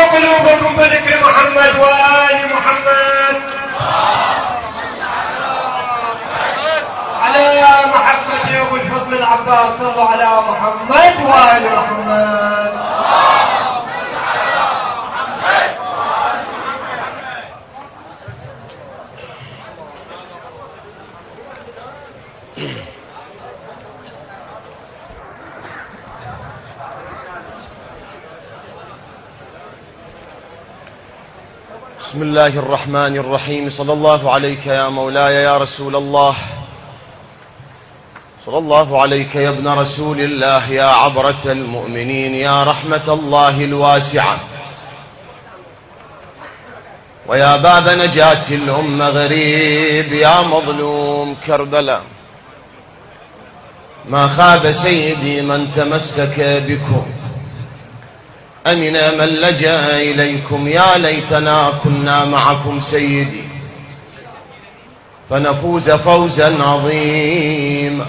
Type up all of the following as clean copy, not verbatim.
قلوبكم بذكر محمد وآل محمد على محبة أبو الفضل العباس. صلوا على محمد وآل محمد. بسم الله الرحمن الرحيم. صلى الله عليك يا مولاي يا رسول الله، صلى الله عليك يا ابن رسول الله، يا عبرة المؤمنين، يا رحمة الله الواسعة، ويا باب نجاة الأمة غريب، يا مظلوم كربلاء. ما خاب سيدي من تمسك بكم، أمن من لجأ إليكم. يا ليتنا كنا معكم سيدي فنفوز فوزا عظيما.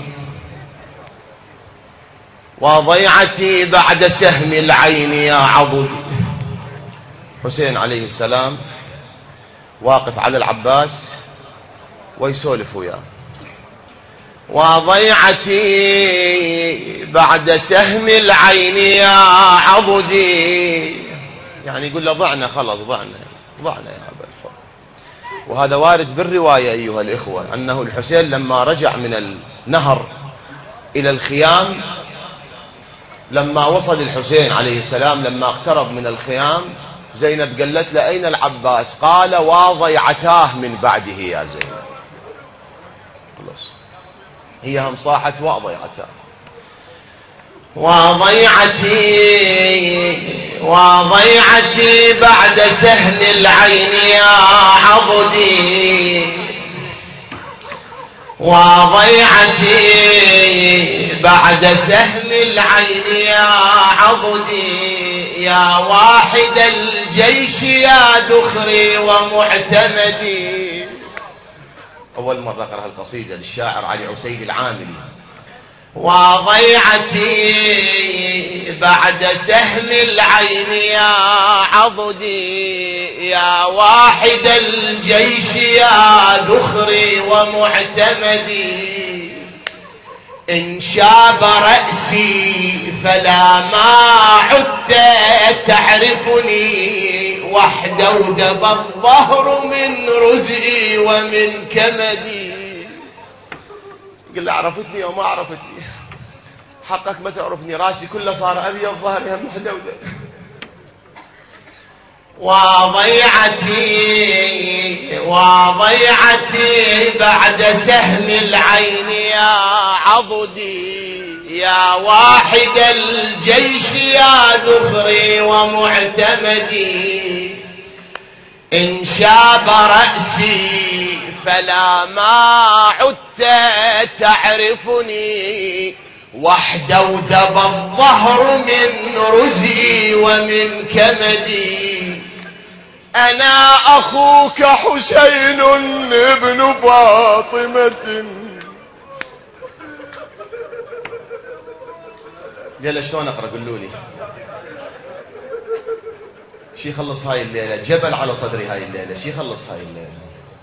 وضيعتي بعد سهم العين يا عضدي. حسين عليه السلام واقف على العباس ويسولف وياه. وضيعتي بعد سهم العين يا عضدي، يعني يقول له ضعنا، خلاص ضعنا يا أبا الفضل. وهذا وارد بالرواية أيها الإخوة، أنه الحسين لما رجع من النهر إلى الخيام، لما وصل الحسين عليه السلام، لما اقترب من الخيام، زينب قالت له أين العباس؟ قال وضيعتاه من بعده يا زينب. خلاص هي هم صاحت وضيعتاه. وضيعتي بعد سهم العين يا عضدي. وضيعتي بعد سهم العين يا عضدي، يا واحد الجيش يا ذخري ومعتمدي. أول مرة أقرأ القصيدة للشاعر علي عسيد العاملي. وضيعتي بعد سهم العين يا عضدي، يا واحد الجيش يا ذخري ومعتمدي. إن شاب رأسي فلا ما عدت تعرفني، وحده ودب الظهر من رزقي ومن كمدي. قل له عرفتني وما عرفتني، حقك ما تعرفني، راسي كله صار أبيض، ظهري هم حدودة. وضيعتي بعد سهم العين يا عضدي، يا واحد الجيش يا ذخري ومعتمدي. إن شاب رأسي فلا ما عدت تعرفني، وحده ودب الظهر من رزقي ومن كمدي. أنا أخوك حسين ابن فاطمة. قال شلون أقرأ؟ قلوا لي شي خلص هاي الليلة، جبل على صدري هاي الليلة، شي خلص هاي الليلة.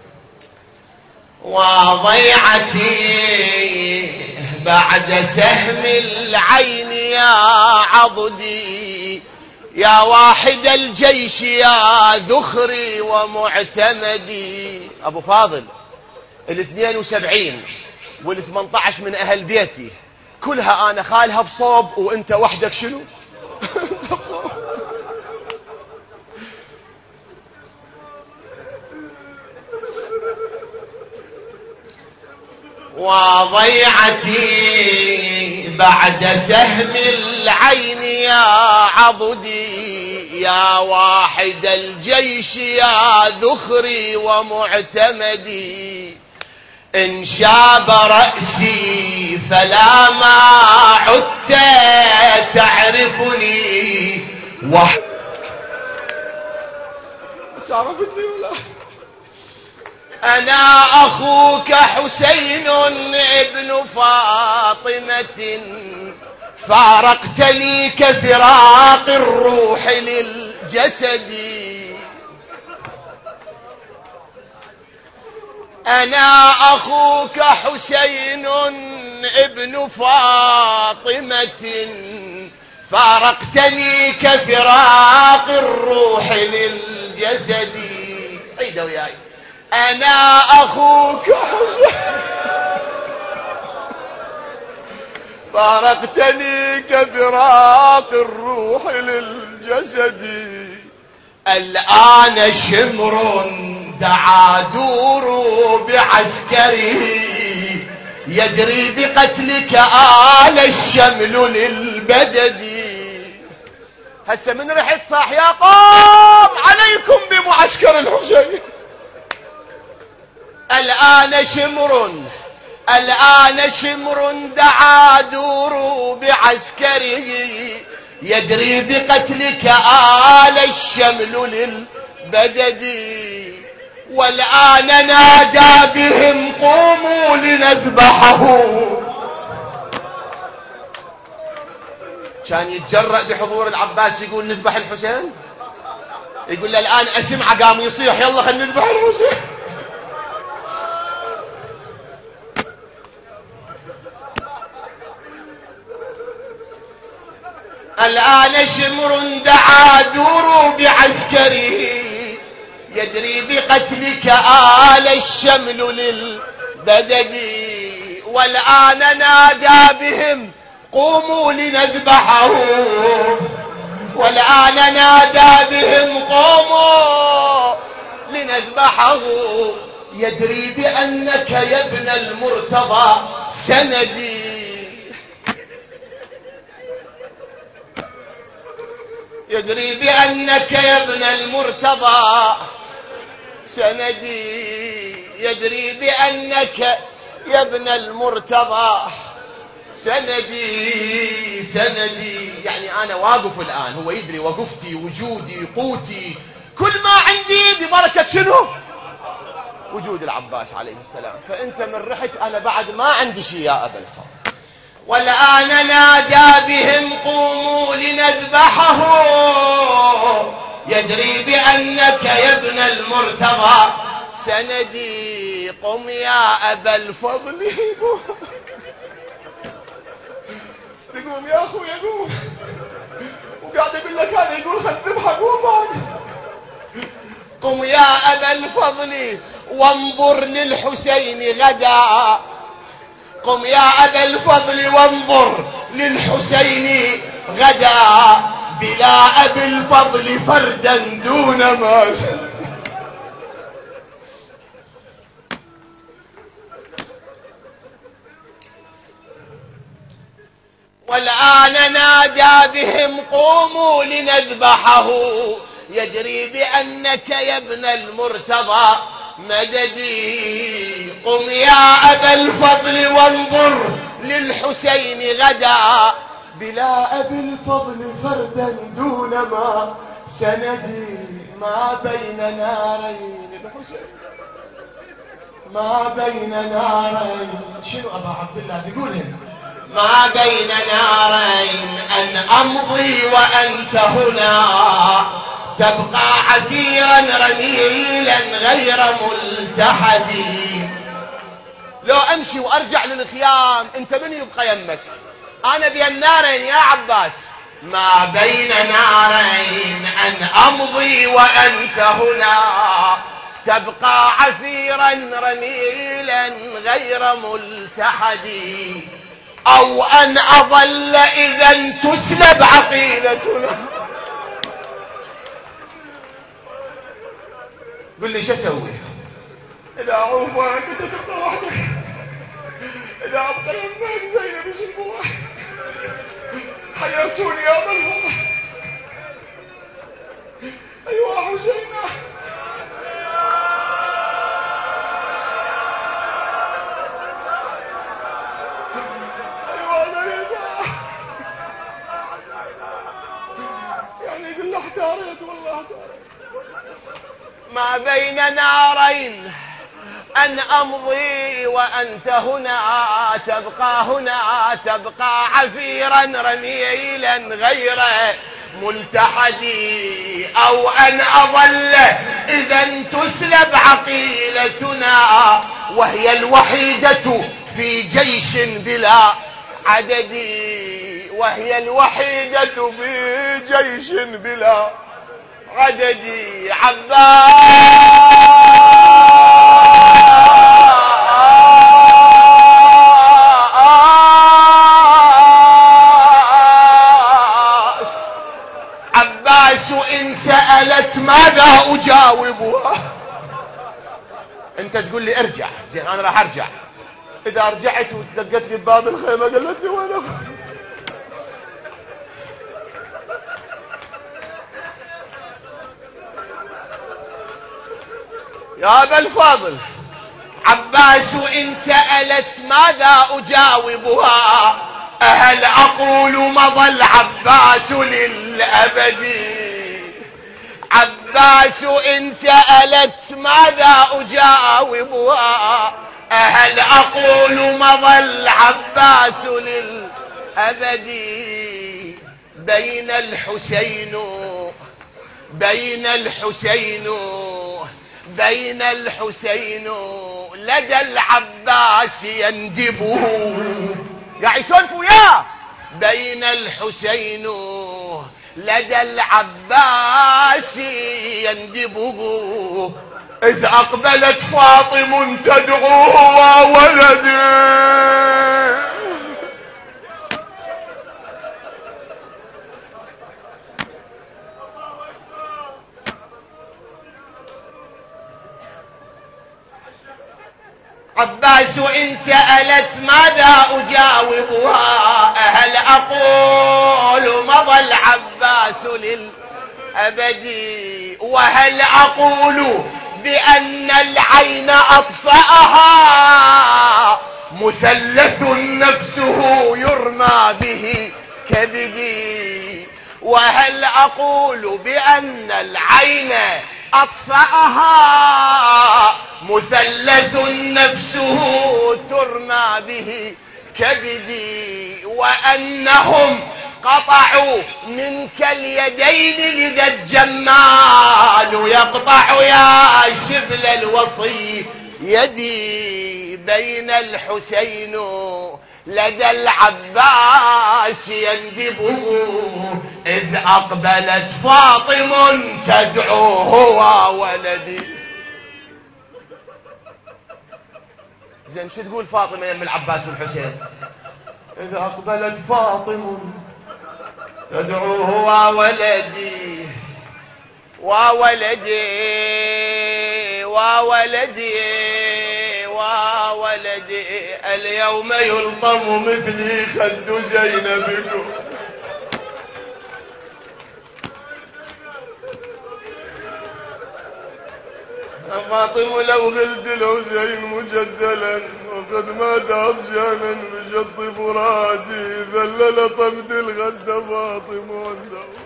وضيعتي بعد سهم العين يا عضدي، يا واحد الجيش يا ذخري ومعتمدي. أبو فاضل 72 وال18 من أهل بيتي كلها أنا خالها بصوب، وأنت وحدك شنو؟ وضيعتي بعد سهم العين يا عضدي، يا واحد الجيش يا ذخري ومعتمدي. إن شاب رأسي فلا ما عدت تعرفني، عرفتني ولا؟ أنا أخوك حسين ابن فاطمة، فارقت لي كفراق الروح جسدي. أنا أخوك حسين ابن فاطمة، فارقتني كفراق الروح للجسد. عيدوا وياي. أنا أخوك حسين فارقتني كفراق الروح للجسد. الآن شمر دعا دور بعسكره، يجري بقتلك آل الشمل للبدد. هسه من رحت صاح يا قوم عليكم بمعسكر الحسين. الآن شمر دعا دور بعسكره، يدري بقتلك آل الشمل للبدد. والآن نادى بهم قوموا لنذبحه. كان يتجرأ بحضور العباس يقول نذبح الحسين؟ يقول له الآن أسمعه قام يصيح يلا خلينا نذبح الحسين. الآن شمر دعا دور بعسكره، يدري بقتلك آل الشمل للبدد. والآن نادى بهم قوموا لنذبحه. والآن نادى بهم قوموا لنذبحه. يدري بأنك يا ابن المرتضى سندي. يدري بأنك يا ابن المرتضى سندي. يدري بأنك يا ابن المرتضى سندي. يعني أنا واقف الآن، هو يدري وقفتي وجودي قوتي كل ما عندي ببركة شنو؟ وجود العباس عليه السلام. فأنت من رحت أنا بعد ما عندي شيء يا أبا الفضل. والآن نادى بهم قوموا لنذبحه. يدري بأنك يا ابن المرتضى سندي. قم يا أبا الفضل. تقوم يا أخوي قوم. وقاعد يقول لك هذا يقول خل نذبحه قوم بعد. قم يا أبا الفضل وانظر للحسين غدا. قم يا أبا الفضل وانظر للحسين غدا. بلا أبي الفضل فردا دون ما شاء. والآن نادى بهم قوموا لنذبحه. يجري بأنك يا ابن المرتضى مددي. قم يا أبا الفضل وانظر للحسين غدا. بلا أبي الفضل فردا دون ما سندي. ما بين نارين الحسين، ما بين نارين. شنو أبا عبد الله تقول؟ ما بين نارين أن أمضي وأنت هنا، تبقى عثيرا رميلا غير ملتحد. لو أمشي وأرجع للخيام أنت من يبقى يمك؟ أنا بين النارين يا عباس. ما بين نارين أن أمضي وأنت هنا، تبقى عثيرا رميلا غير ملتحد. أو أن أظل إذا تسلب عقيلتنا. قل لي شو اسوي؟ اذا عوفك انت تبقى وحدك، اذا ابقى يمك زينب يسلبوها. حيرتوني يا ابا الفضل. ايوه حسينه. ايوه انا رضا. يعني يقول له احتاريت والله احتاريت. ما بين نارين أن أمضي وأنت هنا، تبقى هنا، تبقى عفيرا رميلا غير ملتحدي أو أن أظل إذا تسلب عقيلتنا وهي الوحيدة في جيش بلا عدد، وهي الوحيدة في جيش بلا عدد. عباس إن سألت ماذا أجاوبها؟ أنت تقول لي ارجع، زين أنا راح أرجع. إذا رجعت ودقت لي بباب الخيمة قالت لي وين أبغى؟ يا أبا الفاضل، عباس إن سألت ماذا أجاوبها؟ أهل أقول مضى العباس للأبد. عباس إن سألت ماذا أجاوبها؟ أهل أقول مضى العباس للأبد. بين الحسين لدى العباس يندبه. قاعد يسولف وياه. بين الحسين لدى العباس يندبه إذ أقبلت فاطم تدعوه وولدي. عباس إن سألت ماذا أجاوبها؟ هل أقول مضى العباس للأبد؟ وهل أقول بأن العين أطفأها مثلث نفسه يرمى به كبدي؟ وهل أقول بأن العين أطفأها مثلث نفسه ترمى به كبدي؟ وأنهم قطعوا منك اليدين لذا الجمال يقطع يا شبل الوصي يدي. بين الحسين لدى العباس يندبه إذ أقبلت فاطم تدعوه وولدي. زين شو تقول فاطمة يم العباس والحسين؟ إذ أقبلت فاطم تدعوه وولدي وولدي وولدي وولدي اليوم يلطم مثلي خد زينبكم. فاطمة لو غلت الحسين مجدلا وقد مات عطشانا بشط فراتي ذلل طمت الغد فاطمة.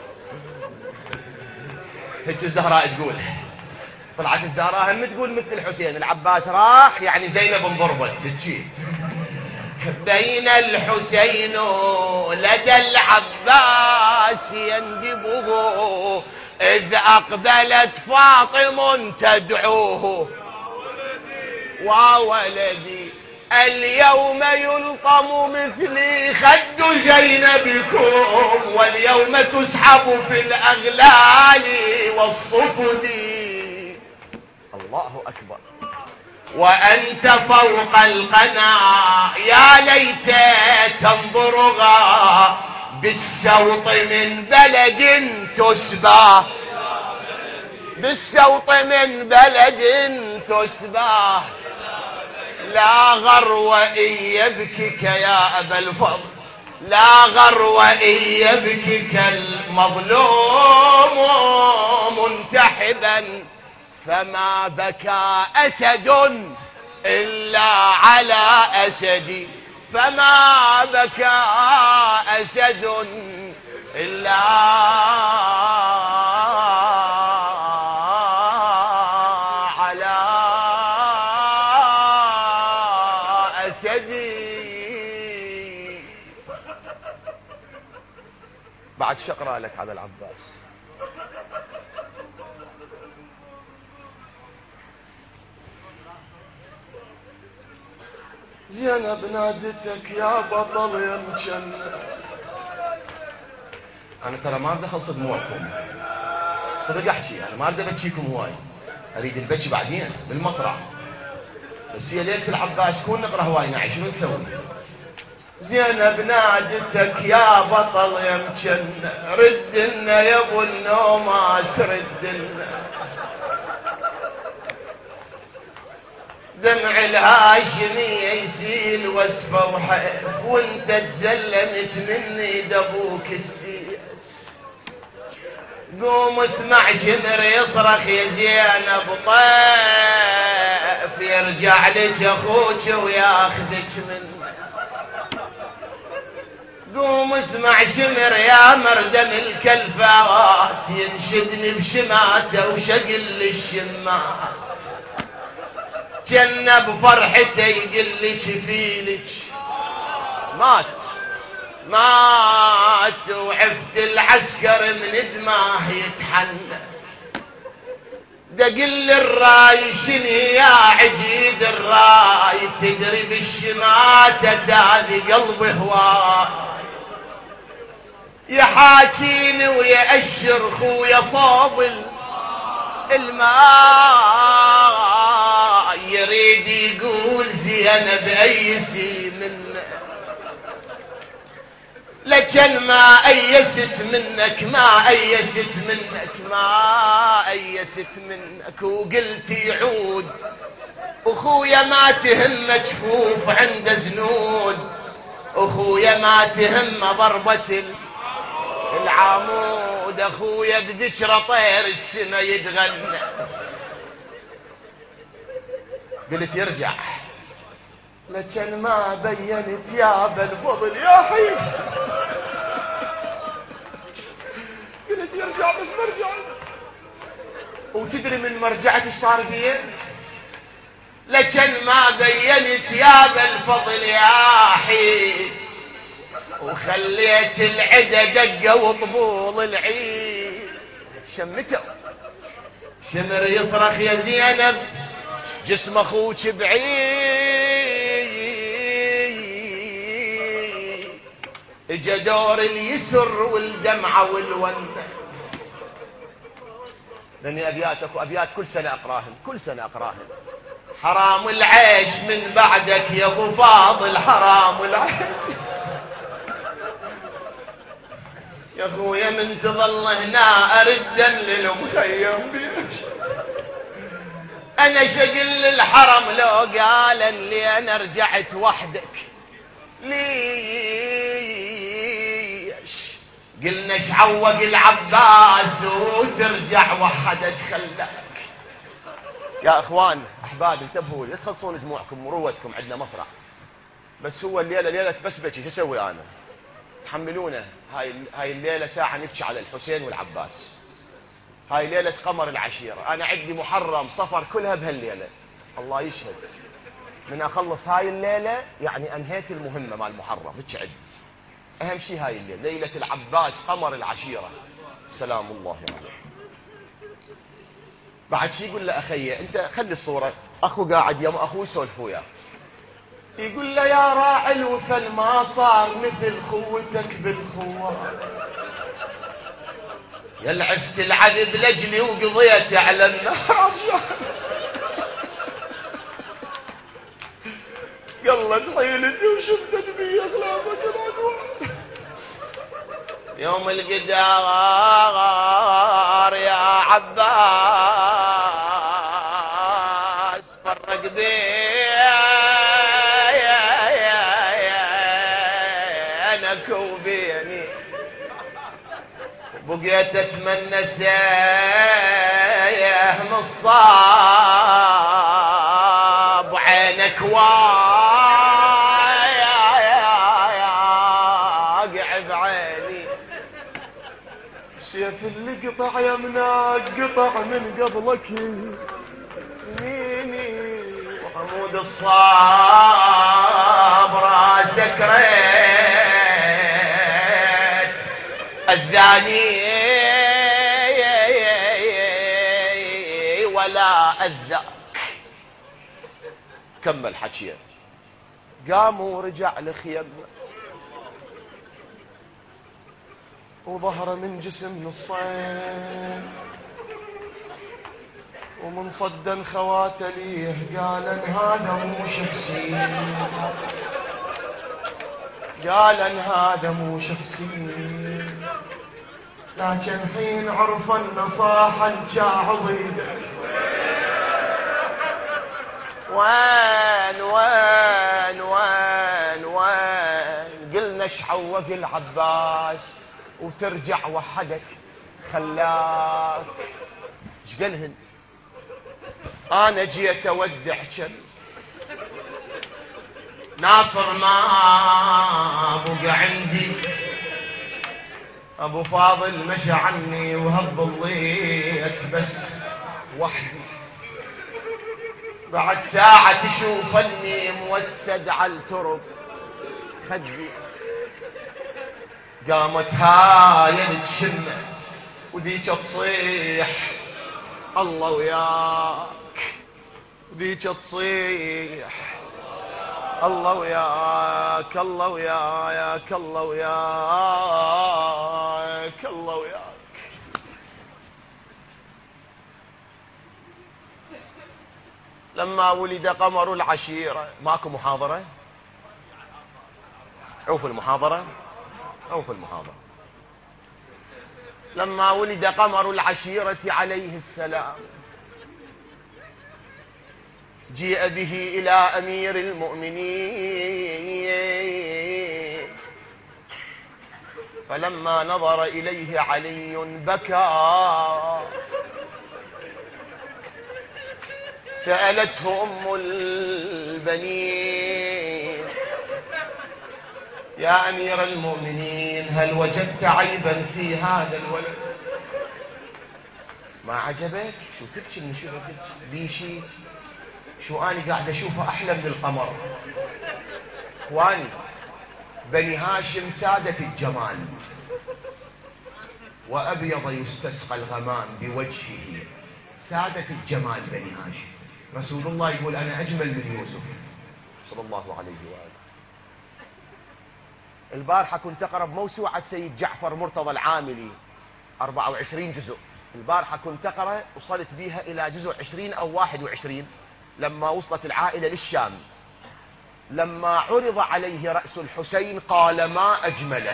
هيك الزهراء تقول. طلعت الزهراء هم تقول مثل الحسين. العباس راح يعني زينب انضربت تجي. بين الحسين لدى العباس يندبه إذ أقبلت فاطم تدعوه وولدي اليوم يلطم مثلي خد زينبكم واليوم تسحب في الأغلال والصفد. الله أكبر. وأنت فوق القنا يا ليت تنظرها بالشوط من بلد تشبه بالشوط من بلد تشبه. لا غرو إن يبكك يا أبا الفضل لا غرو إن يبكك المظلوم منتحبا فما بكى أسد إلا على أسدي فما بكى أسد إلا على أسدي. بعد شقرأ لك على العباس. زينب نادتك يا بطل يا مجنة. انا ترى ما اريد اخلص دموعكم، صدق احكي، انا ما اريد ابكيكم هواي، اريد البكي بعدين بالمصرع، بس هي ليلة العباس كون نقرا هواي نعي، شنو نسوي؟ زينب نادتك يا بطل يا مجنة، ردنا يا ابو النوماس ردنا. دمع الهاشمي يسيل وصفه وحيف، وانت تزلمت مني دبوك السيف. قوم اسمع شمر يصرخ يا زينب طيف، يرجع لك اخوك وياخذك منه. قوم اسمع شمر يا مردم الكلفات، ينشدني بشماته وشقل للشمات. جنب فرحته يقلك فيلك مات وعفت العسكر من دماه يتحنى. دقل الراي شني يا عجيد الراي، تدري بالشماتة داذي قلبي هواي. يحاكيني ويأشر خويا صوب الماء، يريد يقول زينب ايسي منك، لكن ما ايست منك ما ايست منك ما ايست منك. وقلت يعود اخويا ما تهم جفوف عند زنود، اخويا ما تهم ضربة العمود، اخويا بذكرى طير السما يتغنى. قلت يرجع لكن ما بينت يا بالفضل يا حي. قلت يرجع بس مرجع. وتدري من مرجعت ايش صار فيه؟ لكن ما بينت يا بالفضل يا حي، وخليت العدا دقه وطبول العيد. شمته شمر يصرخ يا زينب جسم اخوك بعيد، اجا دور اليسر والدمعه والونه. لاني ابيات كل سنه اقراهن. حرام العيش من بعدك يا ابو فاضل، حرام العيش يا اخويا من تظل هنا اردا للمخيم بيش. انا شقل للحرم لو قال لي انا رجعت وحدك ليش؟ قلنا شعوق العباس وترجع وحدك خلاك. يا اخوان احباب انتبهوا لا تخلصون دموعكم وروتكم، عندنا مصرع. بس هو الليله ليله بس بكي، شو اسوي انا؟ تحملونه. هاي الليله ساعه نبكي على الحسين والعباس. هاي ليله قمر العشيره، انا عندي محرم صفر كلها بهالليله. الله يشهد من اخلص هاي الليله يعني انهيت المهمه مال محرم. هيك عندي اهم شيء هاي الليله، ليله العباس قمر العشيره سلام الله عليه. بعد شي يقول له اخي انت خلي الصوره، اخو قاعد يم اخوي يسولف وياه، يقول له يا راعي الوثن ما صار مثل خوتك بالخوار، يا لعفت العذب لجلي وقضيت على النار. قلت حيلتي وشفتك بي اخلاقك العدوان. يوم القدار يا عباس فرق بينك وبيني، بقيت اتمنى سيهم الصاب عينك واقع بعيني. سيف اللي قطع يمناك قطع من قبلك يميني، وعمود الصاب راسك ريت الذا أذاني ولا أذاك. كمل حكيه، قام ورجع لخيمه وظهر من جسم نصين، ومن صدا خواتليه قال ان هذا مو شخصي، قال ان هذا مو شخصي، لكن حين عرف النصاحا شاعضيدك وين وين وين وين. قلنا شحوق العباس وترجع وحدك خلاك. ايش قالهن؟ انا جيت اودع كم ناصر ما بقى عندي، ابو فاضل مشى عني وهضليت بس وحدي، بعد ساعة تشوفني موسد على الترب خدي. قامت هاي تشمه وذيك تصيح الله وياك، وذيك تصيح الله وياك الله وياك الله وياك الله وياك. لما ولد قمر العشيرة، ماكو محاضرة؟ عوف المحاضرة، عوف المحاضرة. لما ولد قمر العشيرة عليه السلام جيء به إلى أمير المؤمنين، فلما نظر إليه علي بكى. سألته أم البنين يا أمير المؤمنين هل وجدت عيبا في هذا الولد؟ ما عجبك؟ شو تبكي من شو تبكي؟ لي شيء؟ شو أنا قاعد أشوفه أحلى من القمر. إخواني بني هاشم سادة الجمال، وأبيض يستسقى الغمام بوجهه، سادة الجمال بني هاشم. رسول الله يقول أنا أجمل من يوسف صلى الله عليه وآله. البارحة كنت أقرأ بموسوعة سيد جعفر مرتضى العاملي 24 جزء. البارحة كنت أقرأ وصلت بيها إلى جزء 20 أو 21 لما وصلت العائلة للشام. لما عرض عليه رأس الحسين قال ما أجمله،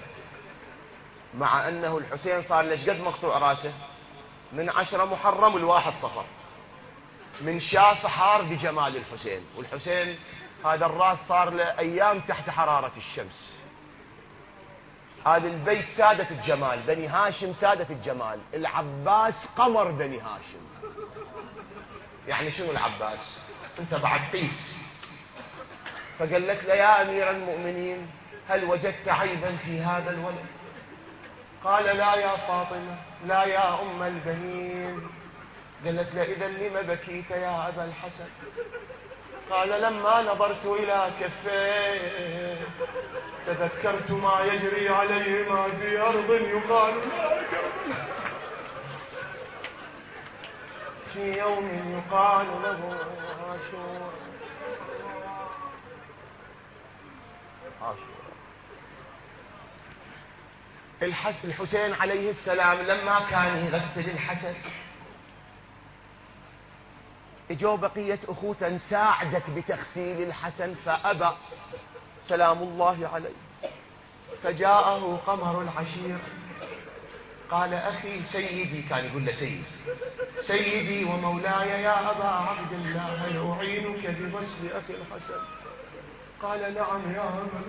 مع أنه الحسين صار ليش قد مقطوع راسه؟ من 10 محرم والواحد صفر. من شاف حار بجمال الحسين، والحسين هذا الراس صار له أيام تحت حرارة الشمس. هذا البيت سادة الجمال، بني هاشم سادة الجمال. العباس قمر بني هاشم. يعني شنو العباس؟ انت بعد قيس. فقالت له يا أمير المؤمنين هل وجدت عيبا في هذا الولد؟ قال لا يا فاطمة، لا يا أم البنين. قالت له إذا لم بكيت يا أبا الحسن؟ قال لما نظرت إلى كفيه تذكرت ما يجري عليهما في أرض يقال في يوم يقال له عاشور. الحسين عليه السلام لما كان يغسل الحسن اجوا بقية اخوته نساعدك بتغسيل الحسن فأبى سلام الله عليه. فجاءه قمر العشير قال أخي سيدي، كان يقول له سيدي ومولاي يا أبا عبد الله هل أعينك بغسل أخي الحسن؟ قال نعم يا أبا.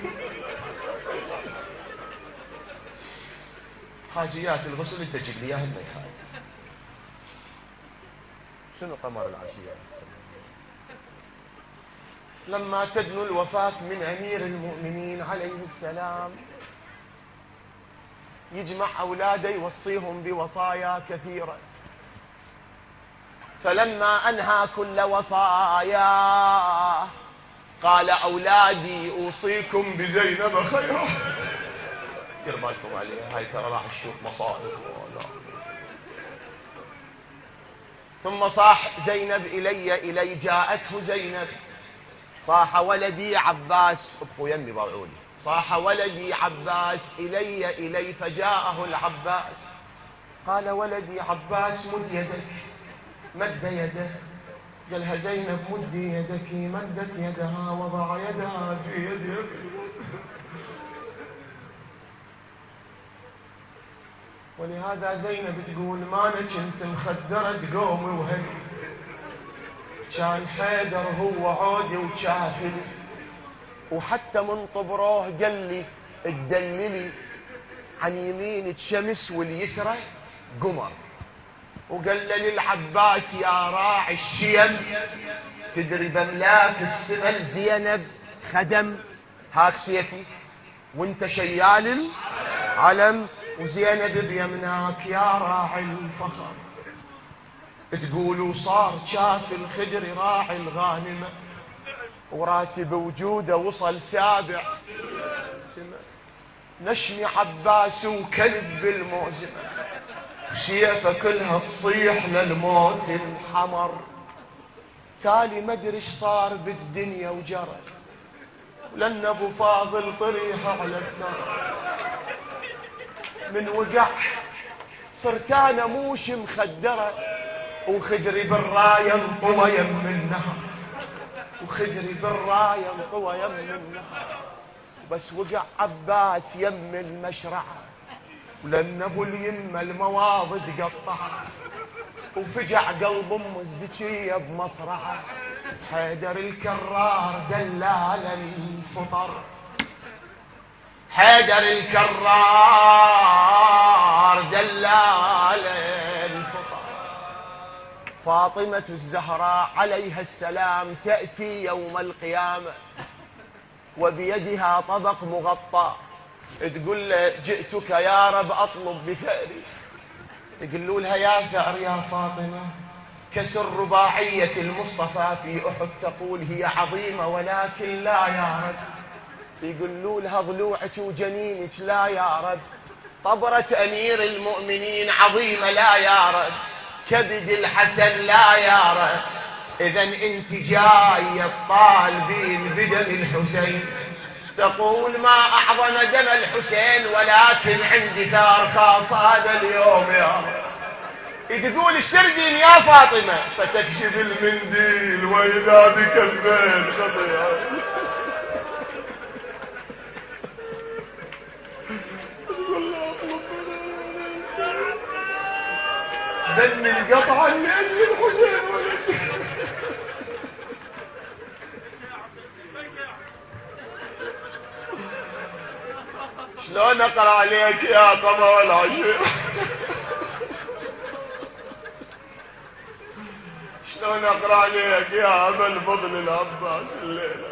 حاجيات الغسل انت تجيب لي اياها الميخان. شنو قمر العشيرة؟ لما تدنو الوفاة من أمير المؤمنين عليه السلام يجمع أولاده يوصيهم بوصايا كثيرة. فلما أنهى كل وصايا قال أولادي أوصيكم بزينب خيرا. دير بالكم عليها، هاي ترى راح تشوف مصائب. ثم صاح زينب إلي جاءته زينب، صاح ولدي عباس، ابقوا يمي باوعوني، صاح ولدي عباس إلي فجاءه العباس قال ولدي عباس مد يدك، مد يده، قالها زينب مدي يدك، مدت يدها وضع يدها في يد أبي. ولهذا زينب تقول ما أنا كنت مخدرة قومي وهلي، كان حيدر هو عودي وشافلي، وحتى من طبروه قال لي تدللي عن يمين الشمس واليسرى قمر، وقال للعباس يا راعي الشيم تدري بملاك السمل زينب خدم، هاك سيفي وانت شيال العلم، وزينب بيمناك يا راعي الفخر. تقولوا صار شاف الخدر راعي الغانمة، وراسي بوجوده وصل سابع سمة، نشمي عباس وكلب بالموزمة، سيفه كلها تصيح للموت الحمر. تالي مدري ايش صار بالدنيا وجرى، لأن ابو فاضل طريحه على الثار، من وقع صرت انا موش مخدره، وخدري بالرايه انطوى يم النهر، وخدري بالرايه انطوى يم النهر، بس وقع عباس يم المشرعه، ولأن ابو اليمه المواض قطعه، وفجع قلب ام الزكيه بمصرعه، حيدر الكرار دلال الفطر، حيدر الكرار دلال الفطر. فاطمة الزهراء عليها السلام تأتي يوم القيامة وبيدها طبق مغطى، تقول له جئتك يا رب أطلب بثأري، يقولوا لها يا ثأر يا فاطمة كسر رباعية المصطفى في أحد، تقول هي عظيمة ولكن لا يا رب، يقولوا لها ضلوعك وجنينك لا يا رب، طبرة أمير المؤمنين عظيمة لا يا رب، كبد الحسن لا يا رب، إذن انت جاي الطالبين بدم الحسين، تقول ما أعظم دم الحسين ولكن عندي ثار خاص هذا اليوم يا رب. تقول اشتردين يا فاطمة، فتكشف المنديل وإذا بك البين خطيئة، تقول لا أطلب دم القطعة لأجل الحسين ولد. شلون أقرأ عليك يا قمر العشير، شلون أقرأ عليك يا أبا الفضل العباس الليلة.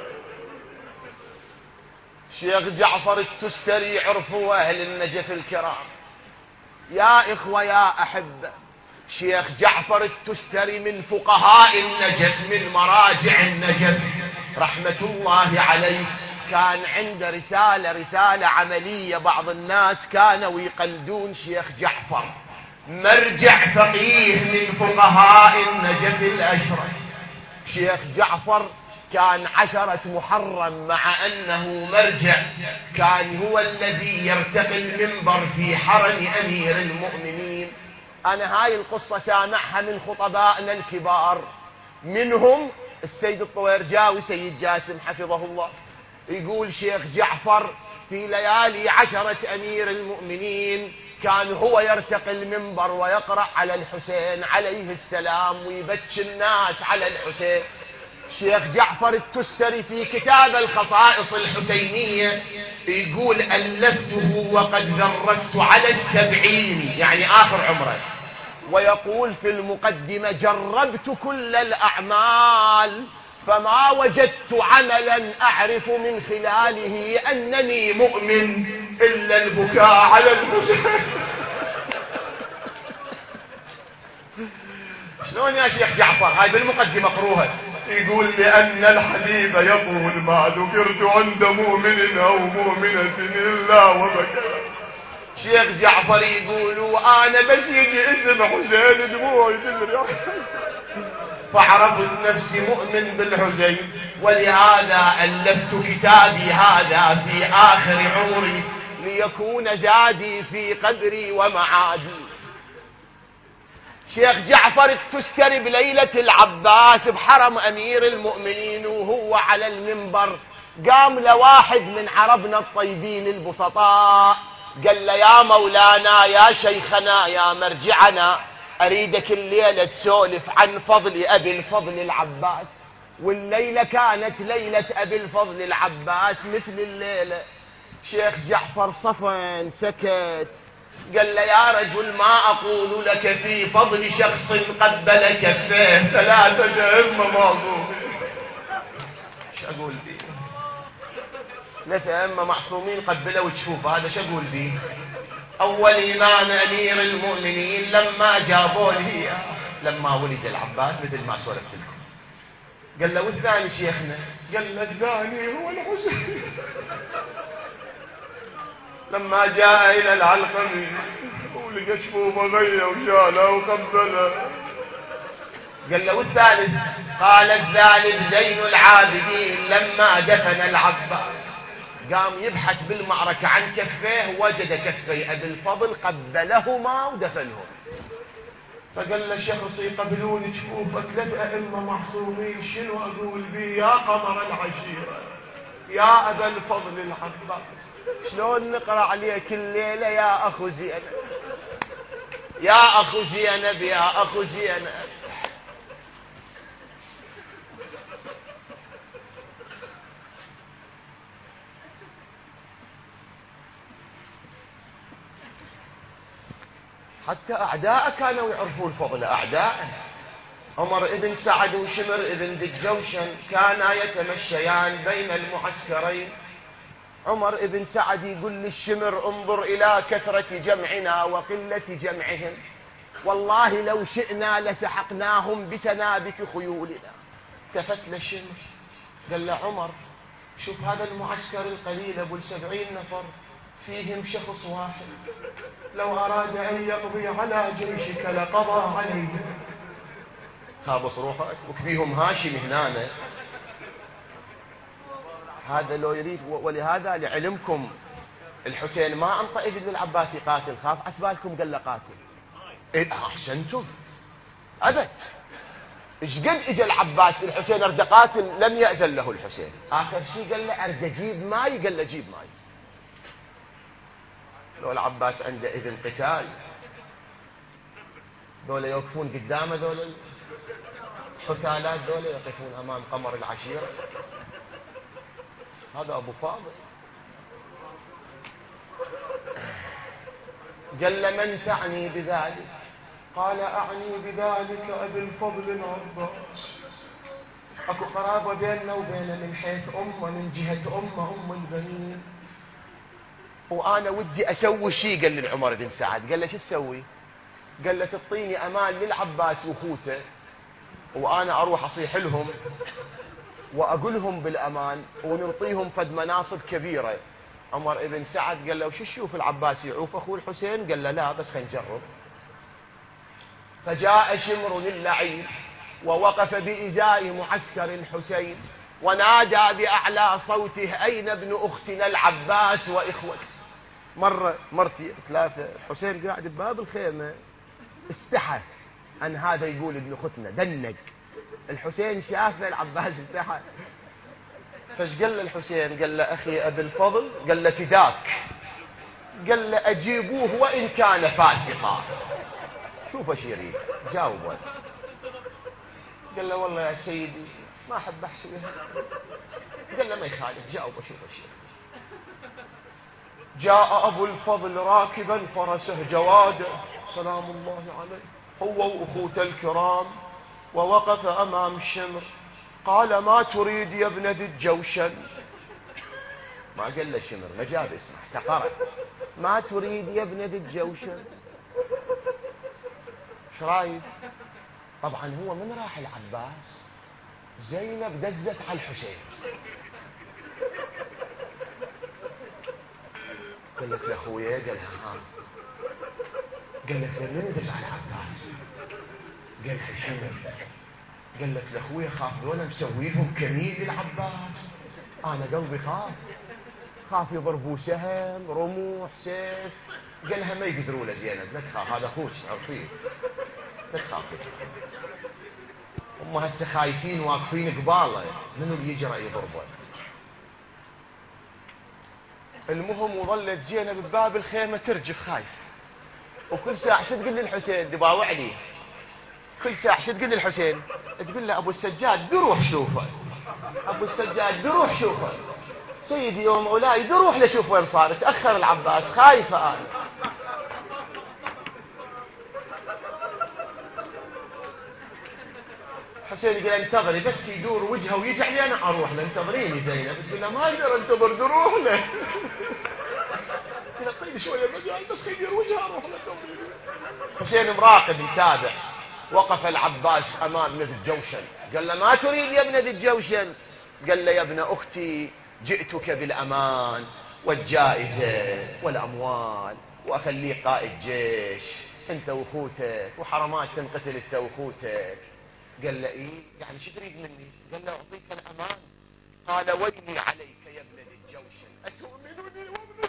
شيخ جعفر التستري عرفوا أهل النجف الكرام، يا إخوة يا أحبة، شيخ جعفر التستري من فقهاء النجف، من مراجع النجف رحمة الله عليه، كان عنده رسالة عملية، بعض الناس كانوا يقلدون شيخ جعفر، مرجع فقيه من فقهاء النجف الأشرف. شيخ جعفر كان 10 محرم، مع أنه مرجع كان هو الذي يرتقي المنبر في حرم أمير المؤمنين. أنا هاي القصة سامعها من خطبائنا الكبار، منهم السيد الطويرجاوي سيد جاسم حفظه الله، يقول شيخ جعفر في ليالي 10 أمير المؤمنين كان هو يرتقي المنبر ويقرأ على الحسين عليه السلام ويبكي الناس على الحسين. شيخ جعفر التستري في كتاب الخصائص الحسينية يقول ألفته وقد ذرفت على 70، يعني آخر عمره، ويقول في المقدمة جربت كل الأعمال فما وجدت عملا أعرف من خلاله أنني مؤمن إلا البكاء على الحسين. شلون يا شيخ جعفر؟ هاي بالمقدمة قروها، يقول لأن الحبيب يقول ما ذكرت عند مؤمن أو مؤمنة إلا وبكى، شيخ جعفر يقول وانا بس يجي اسم حسين دموعي تدري فعرفت نفسي مؤمن بالحسين، ولهذا ألفت كتابي هذا في آخر عمري ليكون زادي في قدري ومعادي. شيخ جعفر تذكر بليلة العباس بحرم أمير المؤمنين وهو على المنبر، قام لواحد من عربنا الطيبين البسطاء قال له يا مولانا يا شيخنا يا مرجعنا، أريدك الليلة تسولف عن فضل أبي الفضل العباس. والليلة كانت ليلة أبي الفضل العباس مثل الليلة. شيخ جعفر صفن سكت، قال له يا رجل ما أقول لك في فضل شخص قبل كفيه 3 أئمة معصومين. ايش أقول فيه؟ 3 أئمة معصومين قبله وتشوف هذا شو أقول فيه؟ أول إمام أمير المؤمنين لما جابوا لي لما ولد العباس مثل ما سولفت لكم، قال له والثاني شيخنا؟ قال له الثاني هو الحسين. لما جاء إلى العلقمي ولقى شفوفه غيه وشاله وقبله، قال له والثالث؟ قال الثالث زين العابدين لما دفن العباس قام يبحث بالمعركة عن كفيه وجد كفي أبي الفضل قبلهما ودفنهم. فقال له شخص يقبلون جفوفك 3 أئمة معصومين شنو أقول بي يا قمر العشيرة يا أبا الفضل العباس؟ شلون نقرأ عليك الليلة يا أخو زينب يا أخو زينب يا أخو زينب. حتى أعداء كانوا يعرفون فضل أعداء. عمر ابن سعد وشمر ابن ذي الجوشن كانا يتمشيان بين المعسكرين. عمر ابن سعد يقول للشمر انظر إلى كثرة جمعنا وقلة جمعهم، والله لو شئنا لسحقناهم بسنابك خيولنا. التفت للشمر قال له عمر شوف هذا المعسكر القليل ابو 70 نفر فيهم شخص واحد لو أراد أن يقضي على جيشك لقضى عليه. خابص روحك وكبيهم هاشم هنا هذا لو يريد. ولهذا لعلمكم الحسين ما أنطى ابن العباس يقاتل، خاف عسبالكم قال له قاتل. إيه أحسنتم أبد. إيش قد إجا العباس الحسين أرد قاتل لم يأذن له الحسين. آخر شيء قال له أرد أجيب ماي، قال له جيب ماي. لو العباس عنده إذن قتال دول يوقفون قدامه، دول الحثالات دول يقفون أمام قمر العشيرة. هذا أبو فاضل. قال له من تعني بذلك؟ قال أعني بذلك أبي الفضل العباس. أكو قرابة بيننا وبينه من حيث أمه، من جهة أم البنين، وأنا ودي أسوي شيء. قال للعمر بن سعد قال له شو تسوي؟ قال له تعطيني أمان للعباس وأخوته وأنا أروح أصيح لهم وأقولهم بالأمان ونعطيهم فد مناصب كبيرة. عمر بن سعد قال له وش تشوف العباس يعوف أخو الحسين؟ قال له لا بس خلينا نجرب. فجاء شمر اللعين ووقف بإزاء معسكر الحسين ونادى بأعلى صوته أين ابن أختنا العباس وإخوته؟ مرتي 3 الحسين قاعد بباب الخيمة استحى أن هذا يقول ابن أختنا دنق. الحسين شافه العباس استحى. فايش قال له الحسين؟ قال له أخي أبي الفضل، قال له فداك، قال له أجيبوه وإن كان فاسقا. شوف ايش يريد جاوبه. قال له والله يا سيدي ما أحب أحسبه. قال له ما يخالف جاوبه شوف ايش يريد. جاء أبو الفضل راكبا فرسه جواده سلام الله عليه هو وأخوته الكرام، ووقف أمام الشمر. قال ما تريد يا ابن ذي الجوشن؟ ما قال له الشمر، ما جاب اسمه، احتقره. ما تريد يا ابن ذي الجوشن؟ ايش رايك؟ طبعا هو من راح العباس زينب دزت على الحسين قالت لاخويا، قال ها، قالت لمن دز على عباس؟ قال شنو؟ قالت لاخويا خاف ذولا مسوي لهم كمين للعباس، انا قلبي خاف يضربوا سهم رموح سيف. قالها ما يقدروا له زينب، لا تخاف هذا اخوك عرفيه، لا تخاف. هم هسه خايفين واقفين قباله، منو اللي يجرأ يضربه؟ المهم وظلت زينب بباب الخيمه ترجف خايف، وكل ساعه شو تقول للحسين؟ تباوعني كل ساعه شو تقول للحسين؟ تقول له ابو السجاد دروح شوفه، ابو السجاد دروح شوفه، سيدي ومولاي دروح لشوف وين صار. تاخر العباس، خايفه انا. حسين يقول انتظري بس يدور وجهه ويجي علي انا اروح له. انتظريني زينب. تقول له ما اقدر انتظر، دروح له. قلت طيب شويه مجال بس خلي يدور وجهه اروح له. حسين مراقب متابع. وقف العباس امام ابن الجوشن، قال له ما تريد يا ابن ذي الجوشن؟ قال له يا ابن اختي جئتك بالامان والجائزه والاموال، واخليك قائد جيش انت واخوتك، وحرمات تنقتل انت واخوتك. قال له ايه يعني شو تريد مني؟ قال له اعطيك الامان. قال ويلي عليك يا ابن ذي الجوشن، اتؤمنني وابن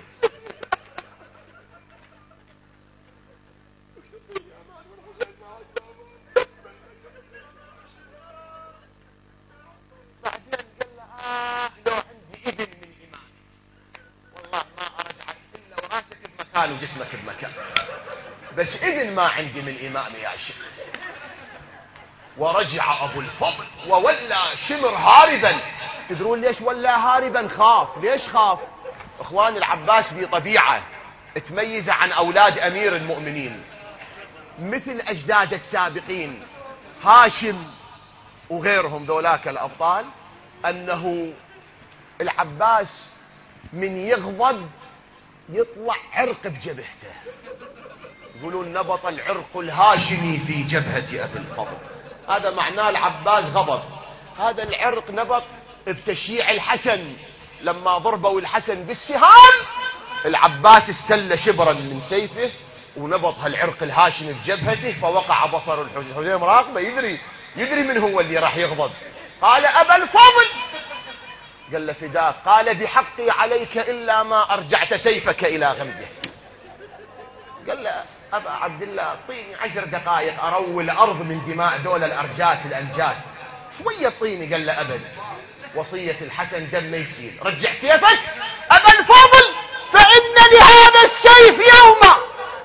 بعدين قال له لو عندي اذن من الامام والله ما ارجعك الا وراسك بمكان وجسمك بمكان، بس اذن ما عندي من الامام يا شيخ. ورجع ابو الفضل وولى شمر هاربا. تدرون ليش ولى هاربا؟ خاف. ليش خاف؟ اخوان العباس بطبيعه تميز عن اولاد امير المؤمنين مثل اجداد السابقين هاشم وغيرهم ذولاك الابطال، انه العباس من يغضب يطلع عرق بجبهته، يقولون نبط العرق الهاشمي في جبهة ابي الفضل. هذا معناه العباس غضب. هذا العرق نبط بتشييع الحسن، لما ضربوا الحسن بالسهام العباس استل شبرا من سيفه ونبط هالعرق الهاشمي بجبهته، فوقع بصر الحسين. الحسين مراقبه يدري من هو اللي راح يغضب. قال ابا الفضل، قال له فداك. قال بحقي عليك الا ما ارجعت سيفك الى غمده. قال له ابا عبد الله اعطيني 10 دقائق اروي الارض من دماء دول الارجاس الانجاس، شويه اعطيني. قال له ابد، وصيه الحسن دم ما يسيل، رجع سيفك ابا الفضل فان لهذا السيف يوما.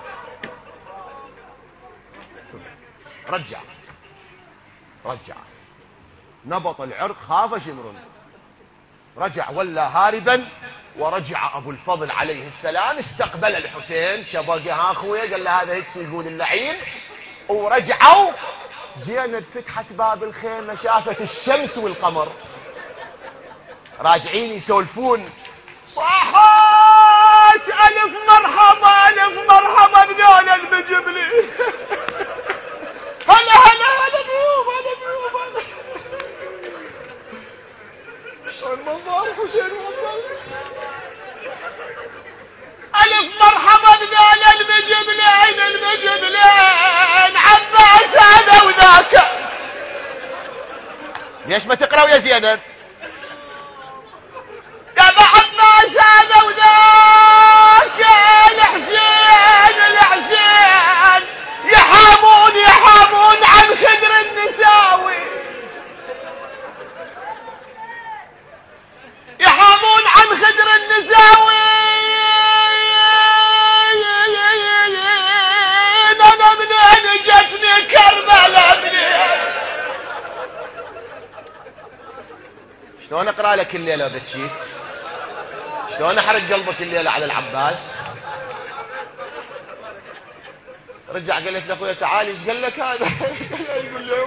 رجع نبط العرق، خاف شمر، رجع ولا هاربا. ورجع ابو الفضل عليه السلام استقبل الحسين، شبقه ها اخويا، قال له هذا هيك يقول اللعين. ورجعوا. زينب فتحت باب الخيمه شافت الشمس والقمر راجعين يسولفون. صاحت الف مرحبا الف مرحبا بذول المجبلي. هلا بيوم شلون منظر حسين والله. الف مرحبا بذول المجبلين عباس هذا وذاك. ليش ما تقرأوا يا زينب؟ يا عباس هذا وذاك الحسين يحامون عن خدر النساوي، يحامون عن خدر النساوي. انا منين جتني كربلاء منين؟ شلون اقرا لك الليله وبتشيك؟ شلون احرق قلبك الليله على العباس؟ رجع قالت له اخويا تعالي. ايش قال لك هذا؟ يقول له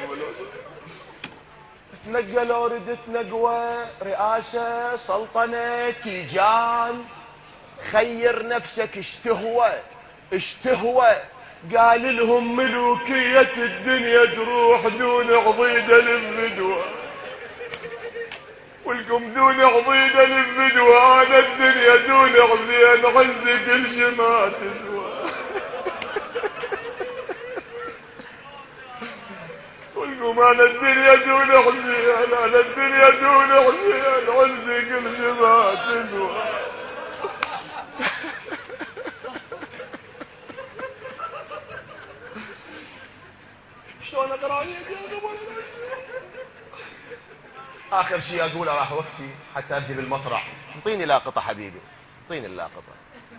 تنقلوا ردت نقوى رئاسة سلطنة تيجان، خير نفسك اشتهوى. قال لهم ملوكية الدنيا تروح دون عضيد الفدوى. والكم دون عضيدة للفدوى، انا الدنيا دون عزين عندي كل شي ما تسوى. والكم انا الدنيا دون عزين، انا الدنيا دون عزين عندي كل شي ما تسوى. شلون اقرا يا اخر شيء اقوله راح وقتي حتى ابدي بالمسرح. اعطيني لاقطه حبيبي، اعطيني اللاقطه.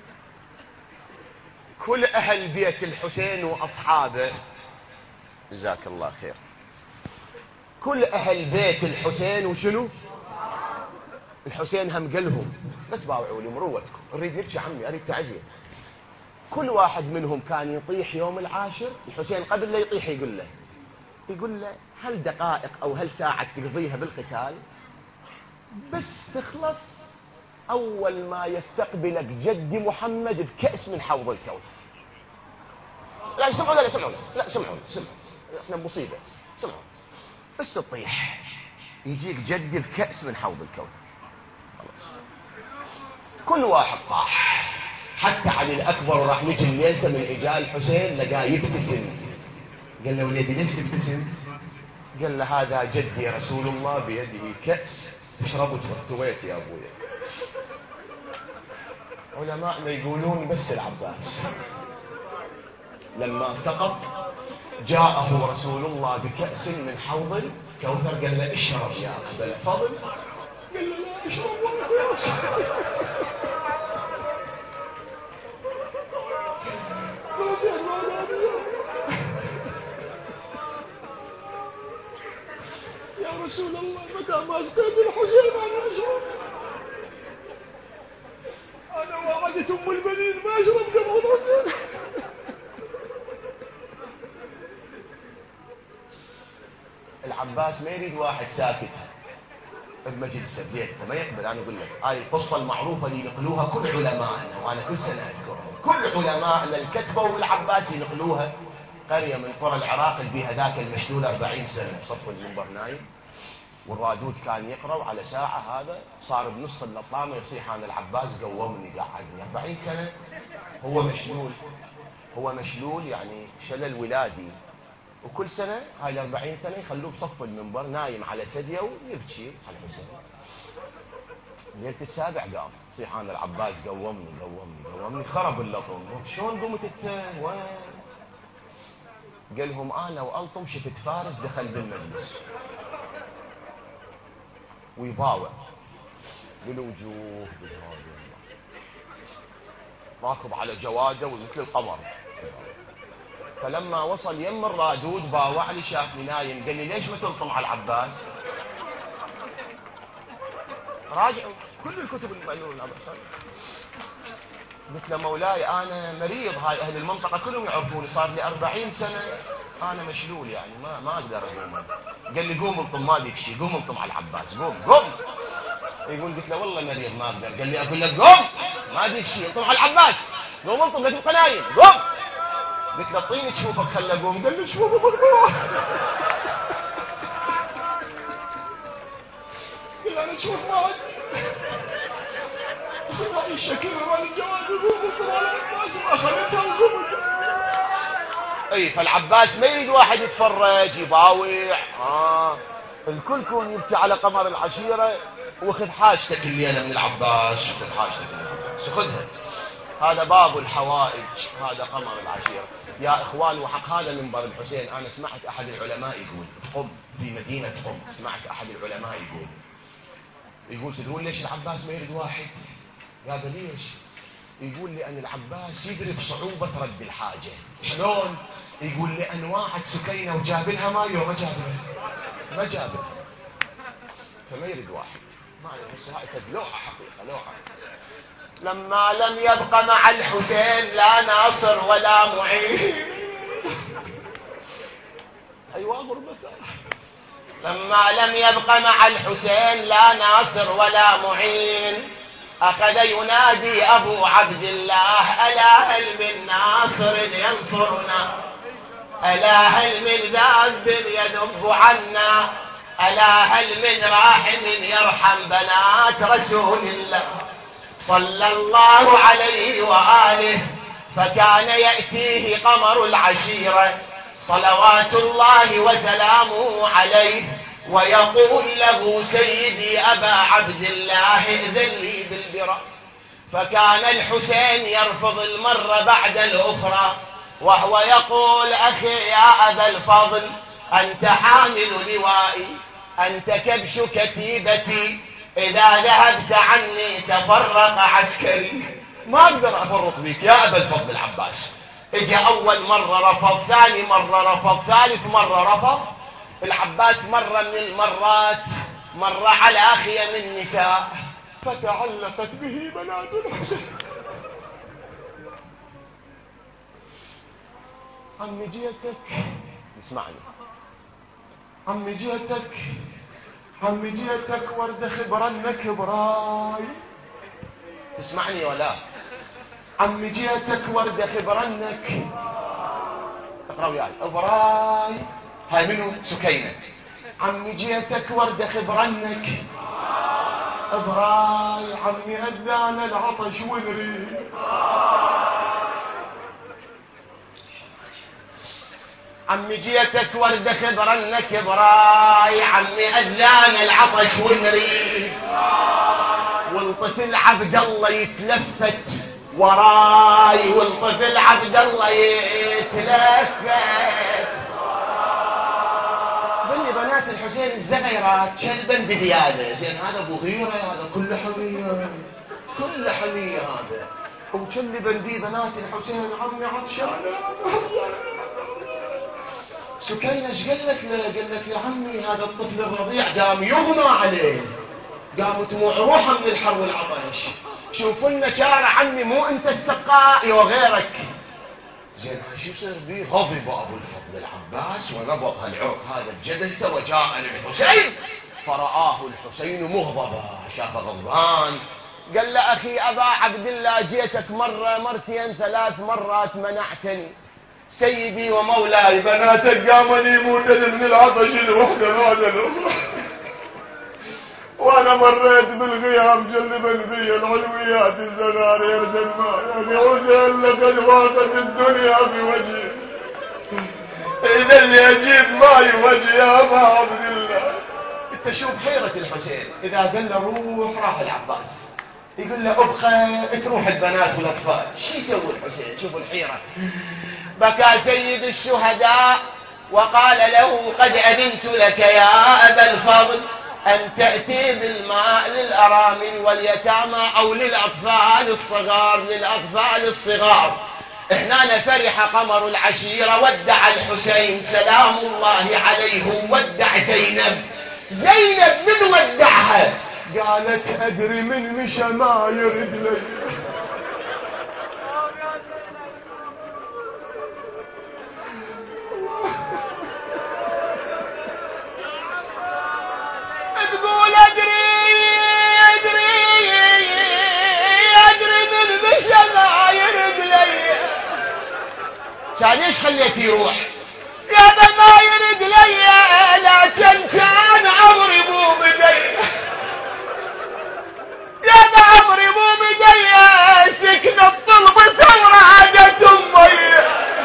كل اهل بيت الحسين واصحابه، جزاك الله خير، كل اهل بيت الحسين وشنو؟ الحسين هم قلهم بس باوعوا لي مروتكم، نريد نبكي عمي، اريد تعزيه. كل واحد منهم كان يطيح يوم العاشر، الحسين قبل لا يطيح يقول له هل دقائق او هل ساعة تقضيها بالقتال بس تخلص اول ما يستقبلك جدي محمد بكأس من حوض الكون. لا سمعوا، لا سمعوا، لا سمعوا، احنا مصيبة، سمعوا بس تطيح يجيك جدي بكأس من حوض الكون. كل واحد طاح، حتى علي الأكبر وراح نجي الليلة من إجال الحسين لقاه يبتسم. قال له وليدي ليش تبتسم؟ قال له هذا جدي رسول الله بيده كأس تشربه تفتويت يا أبويا. علماءنا يقولون بس العباس لما سقط جاءه رسول الله بكأس من حوض الكوثر، قال له اشرب يا أبا الفضل. قال له لا اشرب يا رسول يا رسول الله متى ما سقيت الحسين انا اشرب، انا وعدت ام البنين ما اشرب قبل الحسين. العباس ما يريد واحد ساكت بمجلسه بيته، ما يقبل. انا اقول لك هاي القصه المعروفه اللي ينقلوها كل علمائنا، وانا كل سنه اذكرها، كل علمائنا الكتبه والعباس ينقلوها. قريه من قرى العراق اللي بيها ذاك المشلول 40 سنه بصف المنبر نايم، والرادود كان يقرا، وعلى ساعه هذا صار بنص اللطامه يصيح انا العباس قومني قعدني 40 سنه هو مشلول يعني شلل ولادي، وكل سنة هاي 40 سنة يخلوه بصف المنبر نايم على سديه ويبكي على الحسين. ليلة السابع قام صيح انا العباس قومني خرب اللطم. شلون قمت انت وين؟ قال لهم انا والطم شفت فارس دخل بالمجلس ويباوع بالوجوه راكب على جواده ومثل القمر. فلما وصل يم الرادود باوع لي شافني نايم، قال لي ليش ما تلطم على العباس؟ راجعوا كل الكتب المؤلفة. قلت له مولاي انا مريض، هاي اهل المنطقه كلهم يعرفوني، صار لي 40 سنه انا مشلول يعني ما اقدر اقوم. قال لي قوم الطم ما بيك شيء، قوم الطم على العباس، قوم. يقول قلت له والله مريض ما اقدر. قال لي اقول لك قوم ما بيك شيء، الطم على العباس، قوم الطم لا تبقى نايم، قوم. قلت له اعطيني تشوفك خله اقوم. قال لي شوفه مقطوع. قال انا تشوف ما عندي هاي الشكل مال الجواد يقول على العباس واخذتها وقمت. اي فالعباس ما يريد واحد يتفرج يباوع. الكلكم يبكي على قمر العشيره واخذ حاجتك الليله من العباس، خذ حاجتك من العباس وخذها. هذا باب الحوائج، هذا قمر العشيره يا اخوان. وحق هذا منبر الحسين انا سمعت احد العلماء يقول قم في مدينه قم، سمعت احد العلماء يقول تدرون ليش العباس ما يريد واحد؟ قال ليش؟ يقول لأن العباس يدري بصعوبة رد الحاجة. شلون؟ يقول لأن واحد سكينة وجاب لها ماي وما ما جاب لها، فما يريد واحد. ما بس هاي لوحة حقيقة، لوحة. لما لم يبق مع الحسين لا ناصر ولا معين. أيوة غربته. لما لم يبق مع الحسين لا ناصر ولا معين، أخذ ينادي أبو عبد الله ألا هل من ناصر ينصرنا، ألا هل من ذاب يذب عنا، ألا هل من راحم يرحم بنات رسول الله صلى الله عليه وآله. فكان يأتيه قمر العشيرة صلوات الله وسلامه عليه ويقول له سيدي أبا عبد الله ائذن لي بالبراء. فكان الحسين يرفض المرة بعد الأخرى وهو يقول أخي يا أبا الفضل أنت حامل لوائي، أنت كبش كتيبتي، إذا ذهبت عني تفرق عسكري، ما أقدر أفرط بك يا أبا الفضل العباس. إجا أول مرة رفض، ثاني مرة رفض، ثالث مرة رفض. العباس مرة من المرات مر على خيم النساء فتعلقت به بنات الحسين. عمي جيتك، اسمعني، عمي جيتك، عمي جيتك ورد خبرنك براي، تسمعني ولا؟ عمي جيتك ورد خبرنك، اقرأ وياي، براي. هاي منو؟ سكينة. عمي جيتك ورد خبرنك براي، عمي أذان العطش ونريد. عمي جيتك ورد خبرنك براي، عمي أذان العطش ونريد. والطفل عبد الله يتلفت وراي، والطفل عبد الله يتلفت. بني بنات الحسين الزغيرات شلبا بدياده، زين هذا ابو غيره، هذا كله حميه، كله حميه هذا. وشلبا بي بنات الحسين عمي عطشان. سكينة ايش قالت له؟ قالت له عمي هذا الطفل الرضيع قام يغمى عليه، قام تموع روحه من الحر والعطش. شوفوا لنا شارع عمي، مو انت السقاء وغيرك. زين شو يصير بيه؟ غضب ابو الفضل العباس ونبض هالعرق هذا بجدته وجاء للحسين فرآه الحسين مغضبا، شافه غضبان. قال له اخي ابا عبد الله جيتك مرة مرتين ثلاث مرات منعتني، سيدي ومولاي بناتك قامن يموتن من العطش الوحدة بعد الأخرى، وانا مريت بالغيام جلبا بي العلويات الزنارير دماء. يا اخي حسين لقد ضاقت الدنيا بوجهي، اذا اللي اجيب ماي وجهي يا ابا عبد الله. انت شوف حيرة الحسين، اذا قال له روح راح العباس، يقول له ابقى تروح البنات والاطفال. شو يسوي الحسين؟ شوفوا الحيرة. بكى سيد الشهداء وقال له قد أذنت لك يا أبا الفضل أن تأتي بالماء للأرامل واليتامى أو للأطفال الصغار، للأطفال الصغار. هنا فرح قمر العشيرة، ودع الحسين سلام الله عليه، ودع زينب. زينب من ودعها؟ قالت أدري من مشى ما يرد لي. تقول أدري من مشى ما يرد لي. كان ايش خليت يروح؟ يا ما يرد لي لكن كان عمري مو بدي، يا عمري مو بدي، سكن الطلب ثورة عادت أمي،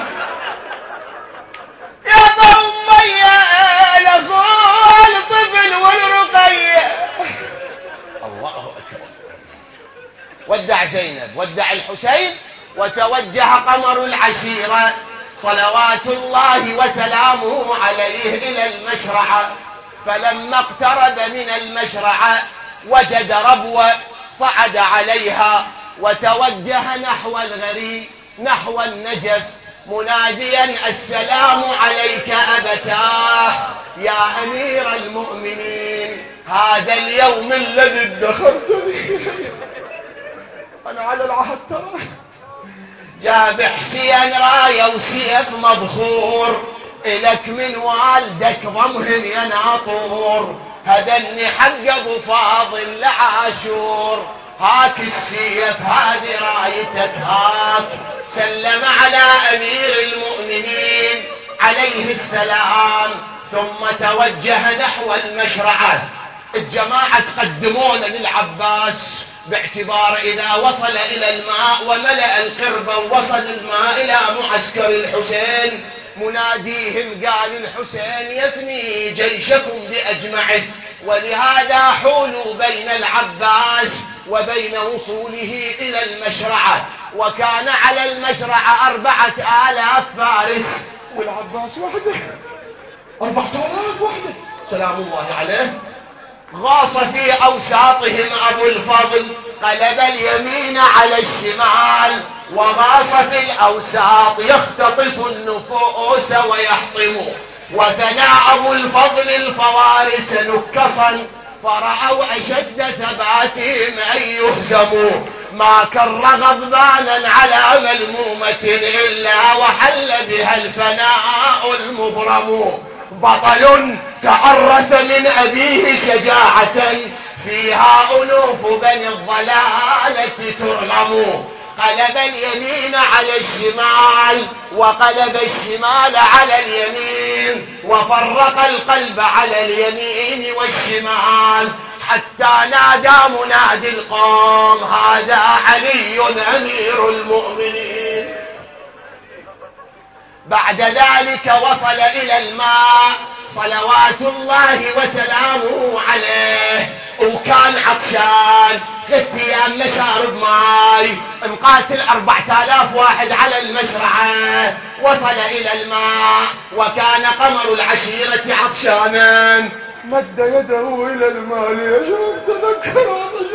يا أمي لأخوال طفل والرقية. الله أكبر. ودع زينب، ودع الحسين، وتوجه قمر العشيرة صلوات الله وسلامه عليه إلى المشرعة. فلما اقترب من المشرعة وجد ربوة، صعد عليها وتوجه نحو الغري، نحو النجف، مناديا السلام عليك أبتاه يا أمير المؤمنين، هذا اليوم الذي ادخرتني أنا على العهد ترى. جاب حسين راية وسيف مبخور، إلك من والدك ضمهن يا ناطور، هدني حق ابو فاضل لعاشور، هاك السيف هذه رايتك هاك. سلم على امير المؤمنين عليه السلام، ثم توجه نحو المشرعة. الجماعة تقدمون للعباس باعتبار إذا وصل إلى الماء وملأ القربة ووصل الماء إلى معسكر الحسين مناديهم قال الحسين يفني جيشكم بأجمعه، ولهذا حولوا بين العباس وبين وصوله إلى المشرعة. وكان على المشرعة 4000 فارس والعباس وحده 4000 وحده سلام الله عليه. غاص في أوساطهم أبو الفضل، قلب اليمين على الشمال وغاص في الأوساط يختطف النفوس ويحطم. وثنى أبو الفضل الفوارس نكصا، فرأوا أشد ثباتهم أن يهزموا. ما كر غضبانا على ملمومة إلا وحل بها الفناء المبرم. بطل تعرث من أبيه شجاعة، فيها ألوف بني الضلالة ترغم. قلب اليمين على الشمال وقلب الشمال على اليمين، وفرق القلب على اليمين والشمال، حتى نادى منادي القوم هذا علي أمير المؤمنين. بعد ذلك وصل إلى الماء صلوات الله وسلامه عليه، وكان عطشان 6 أيام مشارب ماي، مقاتل 4000 واحد على المشرعة. وصل إلى الماء وكان قمر العشيرة عطشانا، مد يده إلى الماء ليشرب، تذكر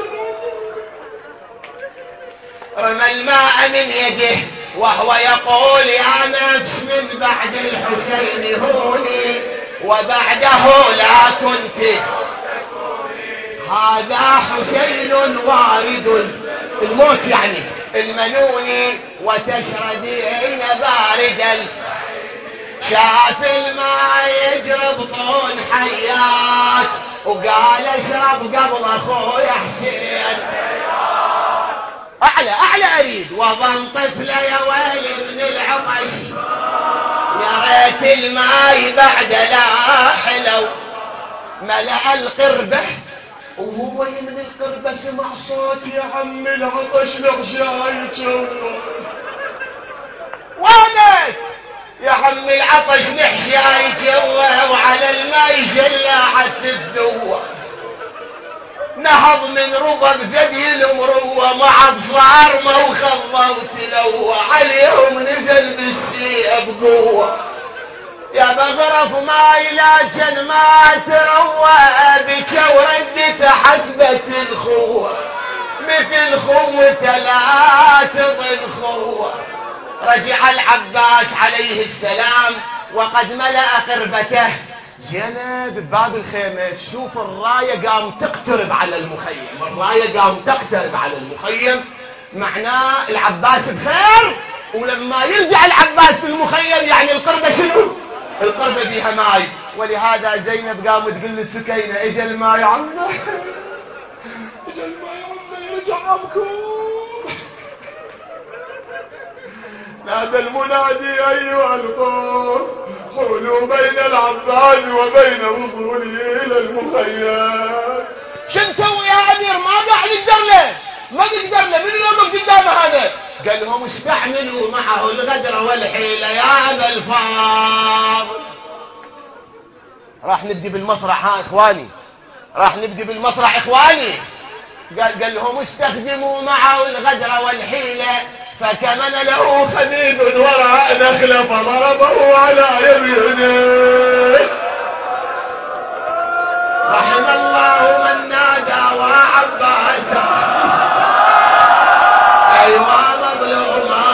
رمى الماء من يده وهو يقول يا نفس من بعد الحسين هوني وبعده لا كنت، هذا حسين وارد الموت يعني المنون وتشردين بارد. شاف الماء يجرب طون حيات وقال اشرب قبل اخوي حسين. اعلى اريد وظن طفله يا ويل من العطش، يا ريت الماي بعد لا حلو. ملأ القربة وهو من القربة سمع صوت يا عم العطش لغشايته. وينك يا عم العطش نحشاي جوا، وعلى الماي جلاعة الذوة. نهض من ربب ثدي المروة مع بصارمة وخضة وتلوة، عليهم نزل بالسيء بقوة. يا بغرف ماي لكن ما تروى، بك وردت حسبة الخوة، مثل خوة لا تظن خوة. رجع العباس عليه السلام وقد ملأ قربته. زينب بباب الخيمة تشوف الراية قام تقترب على المخيم، الراية قام تقترب على المخيم، معناه العباس بخير. ولما يرجع العباس المخيم يعني القربة شنو؟ القربة بيها ماي. ولهذا زينب قامت تقول للسكينة اجا الماي يا عمنا، اجا الماي يا عمنا يرجع عمكم. نادى المنادي ايها القوم حولوا بين العباس وبين وصوله الى المخيم. شو نسوي يا امير؟ ما قاعد نقدر له، ما نقدر له، من اليوم قدامه هذا؟ قال لهم استعملوا معه الغدر والحيلة يا ابا الفاضل. راح نبدي بالمصرع ها اخواني، راح نبدي بالمصرع اخواني. قال لهم استخدموا معه الغدر والحيلة، فكمن له خديد وراء نخلة فضربه على يمينه. رحم الله من نادى وعباسا أيوة مظلوما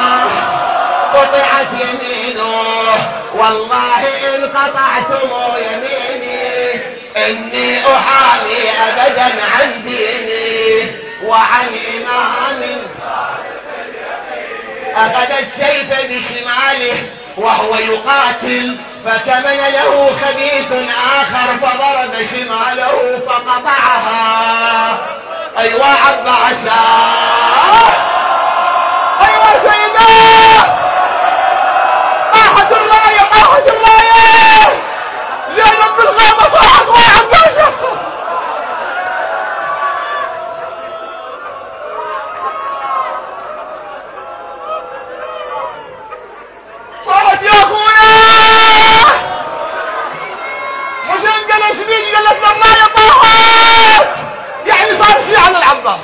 قطعت يمينه. والله إن قطعتم يميني إني أحامي أبدا عن ديني وعن إمام. أخذ السيف بشماله وهو يقاتل، فكمن له خبيث آخر فضرب شماله فقطعها. أيوة عباسا، أيوة سيدا، طاحت الراية، طاحت الراية. بالغابة صاحت يا عباس. صارت يا اخويا. حسين جلس بيك جلس لما طاحت، يعني صار في على العباس.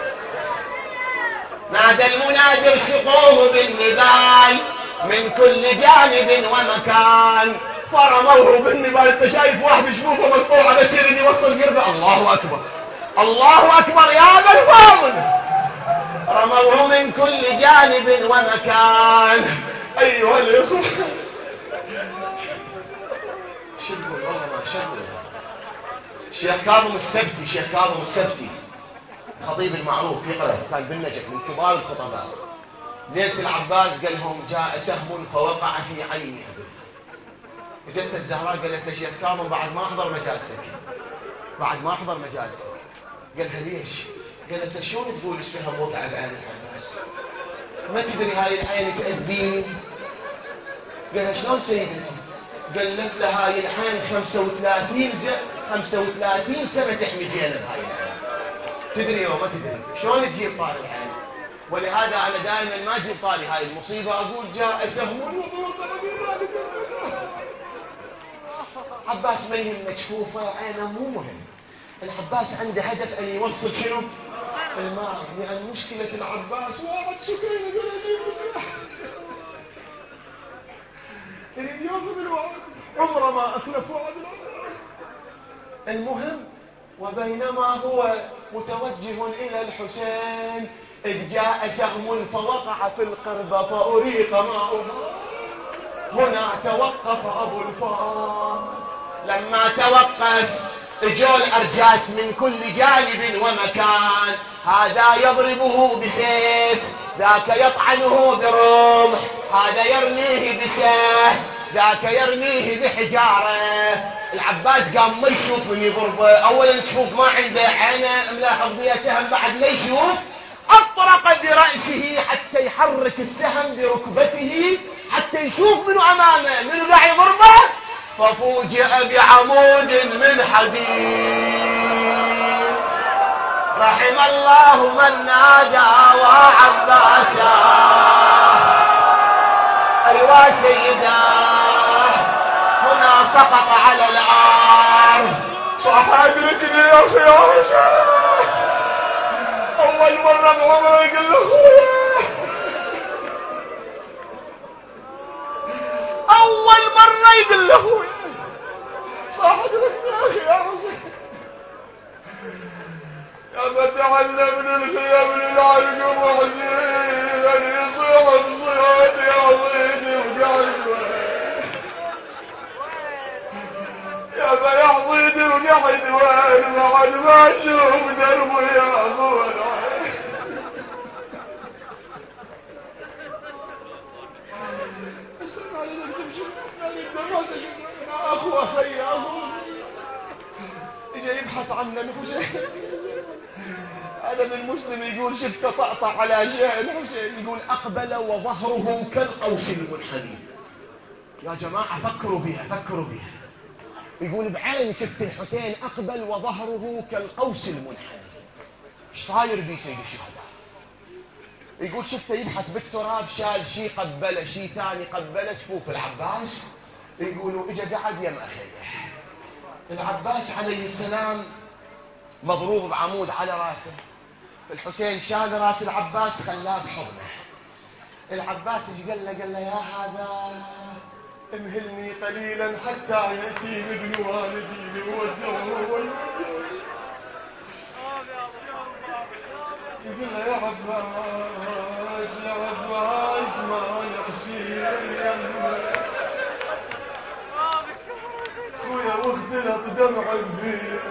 نادى المنادي ارشقوه بالنبال من كل جانب ومكان، فرموه بالنبال. انت شايف واحد شفوفه مقطوعه بس يريد يوصل قربه. الله اكبر الله اكبر يا ابا الفاضل. رموه من كل جانب ومكان. ايها الاخوه شدوا والله ما شدوا. الشيخ كاظم السبتي، الشيخ كاظم السبتي خطيب المعروف في قرية كان بالنجف من كبار الخطباء. ليلة العباس قال لهم جاء سهم فوقع في عيني. اجت الزهراء قالت له شيخ كاظم بعد ما احضر مجالسك، بعد ما احضر مجالسك. قالها ليش؟ قالت له شلون تقول السهم وقع بعين العباس؟ ما تدري هاي العين تأذيني؟ قالها شلون سيدتي؟ قالت له هاي العين 35 سنة تحمي زينب هاي العين. تدري او ما تدري؟ شلون تجيب طاري العين؟ ولهذا انا دائما ما اجيب طاري هاي المصيبه، اقول جاء سهم وضرب بذلك. عباس ما يهمه شوفه عينه مو مهم. العباس عنده هدف ان يوصل شنو؟ الماء. لان مشكله العباس واحد سكينه يريد ياخذ الوعد، عمره ما اخلف وعد. المهم وبينما هو متوجه إلى الحسين إذ جاء سهم فوقع في القربة فأريق ماؤها. هنا توقف أبو الفضل. لما توقف اجوا الأرجاس من كل جانب ومكان. هذا يضربه بسيف، ذاك يطعنه برمح، هذا يرميه بسيف، ذاك يرميه بحجارة. العباس قام ما يشوف من يضربه. اولا تشوف ما عنده عينه ملاحظ بها سهم بعد لا يشوف. اطرق برأسه حتى يحرك السهم بركبته حتى يشوف منو امامه منو قاعد يضربه. ففوجئ بعمود من حديد. رحم الله من نادى وعباسا. ايوا سيداه هنا سقط على الارض. صح ادركني يا اخي يا حسين. اول مره بعمره يقول له اخويا، اول مره يقول له اخويا. صح ادركني يا اخي يا حسين. يا فتعلمني الخيام للعلقم وحزين يصيح بصيحة يعطيني وقعد. يا فيعطيني وقعد وين بعد ما اشوف دربه يا ابوي. السلام عليكم. تمشي اخو اخي اخو اجا يبحث عنا الحسين. هذا من مسلم يقول شفت طأطأ على شيء. الحسين يقول اقبل وظهره كالقوس المنحني. يا جماعة فكروا بها فكروا بها. يقول بعين شفت الحسين اقبل وظهره كالقوس المنحني. ايش صاير بي سيد الشهداء؟ يقول شفته يبحث بالتراب شال شي قبله شي ثاني قبله جفوف العباس. يقولوا اجا قعد يم اخيه. العباس عليه السلام مضروب بعمود على راسه. الحسين شال راس العباس خلاه بحضنه. العباس ايش قال له يا هذا امهلني قليلا حتى يأتيني ابن والدي ليودعه ويودعني. يقول له يا عباس يا عباس ما يحسين يمك خويا واختلط دمع البير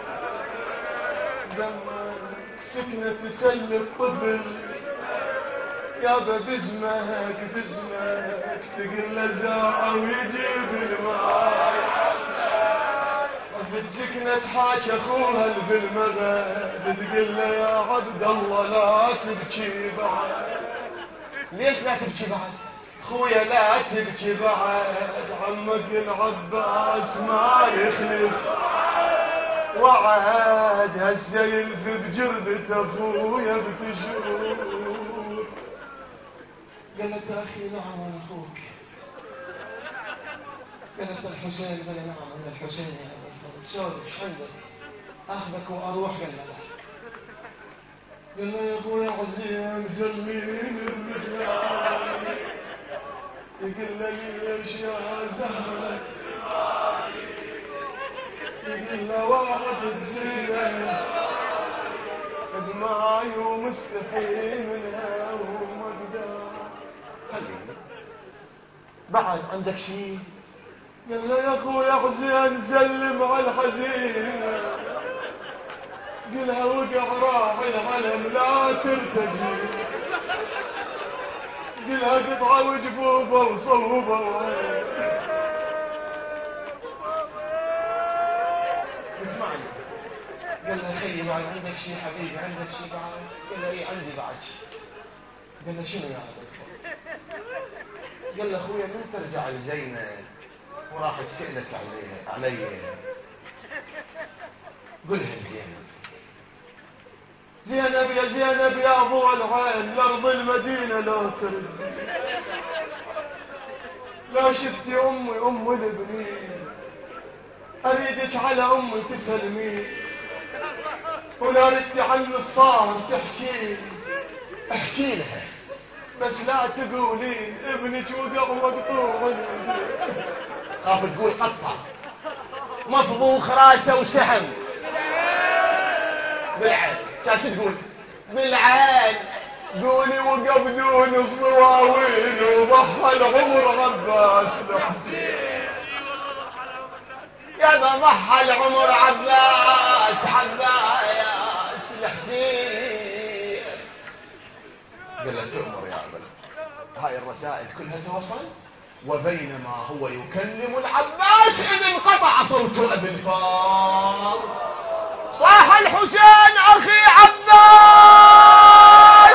دمك سكنة تسلي الطفل يابا بزمك بزمك تقل زاعة ويجيب الماء. رفت سكنة حاج اخوها بالمغرب تقل له يا عبد الله لا تبكي بعد. ليش لا تبكي بعد؟ خويا لا تبكي بعد، عمك العباس ما يخلف وعد، هسه يلف بجربة اخويا بتشوف. قالت اخي نعم انا اخوك. قالت الحسين؟ قال نعم انا الحسين يا ابو الفضل. شلونك ايش عندك؟ اخذك واروح؟ قال لا. قال له يا اخويا عزيم جلين الرجال. يقول له ليش يا زهرك؟ يقول له واحد زينه دماي ومستحيل منها وما اقدر. خليني بعد عندك شيء؟ قال له يا اخويا حسين سلم على الحزينه، قلها وقع راح العلم لا ترتجي، قلها قطعه وجفوفه وصوبه. اسمعني، قال له خيي بعد عندك شيء حبيبي؟ عندك شيء بعد؟ قال له اي عندي بعد شيء. قال له شنو يا ابو الفضل؟ قال له اخويا من ترجع لزينب وراح تسألك علي قلها لزينب. زينب يا زينب يا ضوء العين، لارض المدينة لا ترد، لا شفتي امي ام البنين، اريدك على امي تسلمي، ولا ردتي عن الصار تحكي. احكي لها بس لا تقولين ابنك وقع مقطوع. خاف تقول قصة مفضوخ راسه وسحم بالعين. شو تقول؟ بالعين قولي وقف دون الصواوين وضحى العمر عباس الحسين. يا ضحى العمر عباس الحسين. قال له تؤمر يا ابن. هاي الرسائل كلها توصل، وبينما هو يكلم العباس إذ انقطع صوت أبي الفار. صاح الحسين أخي عباس،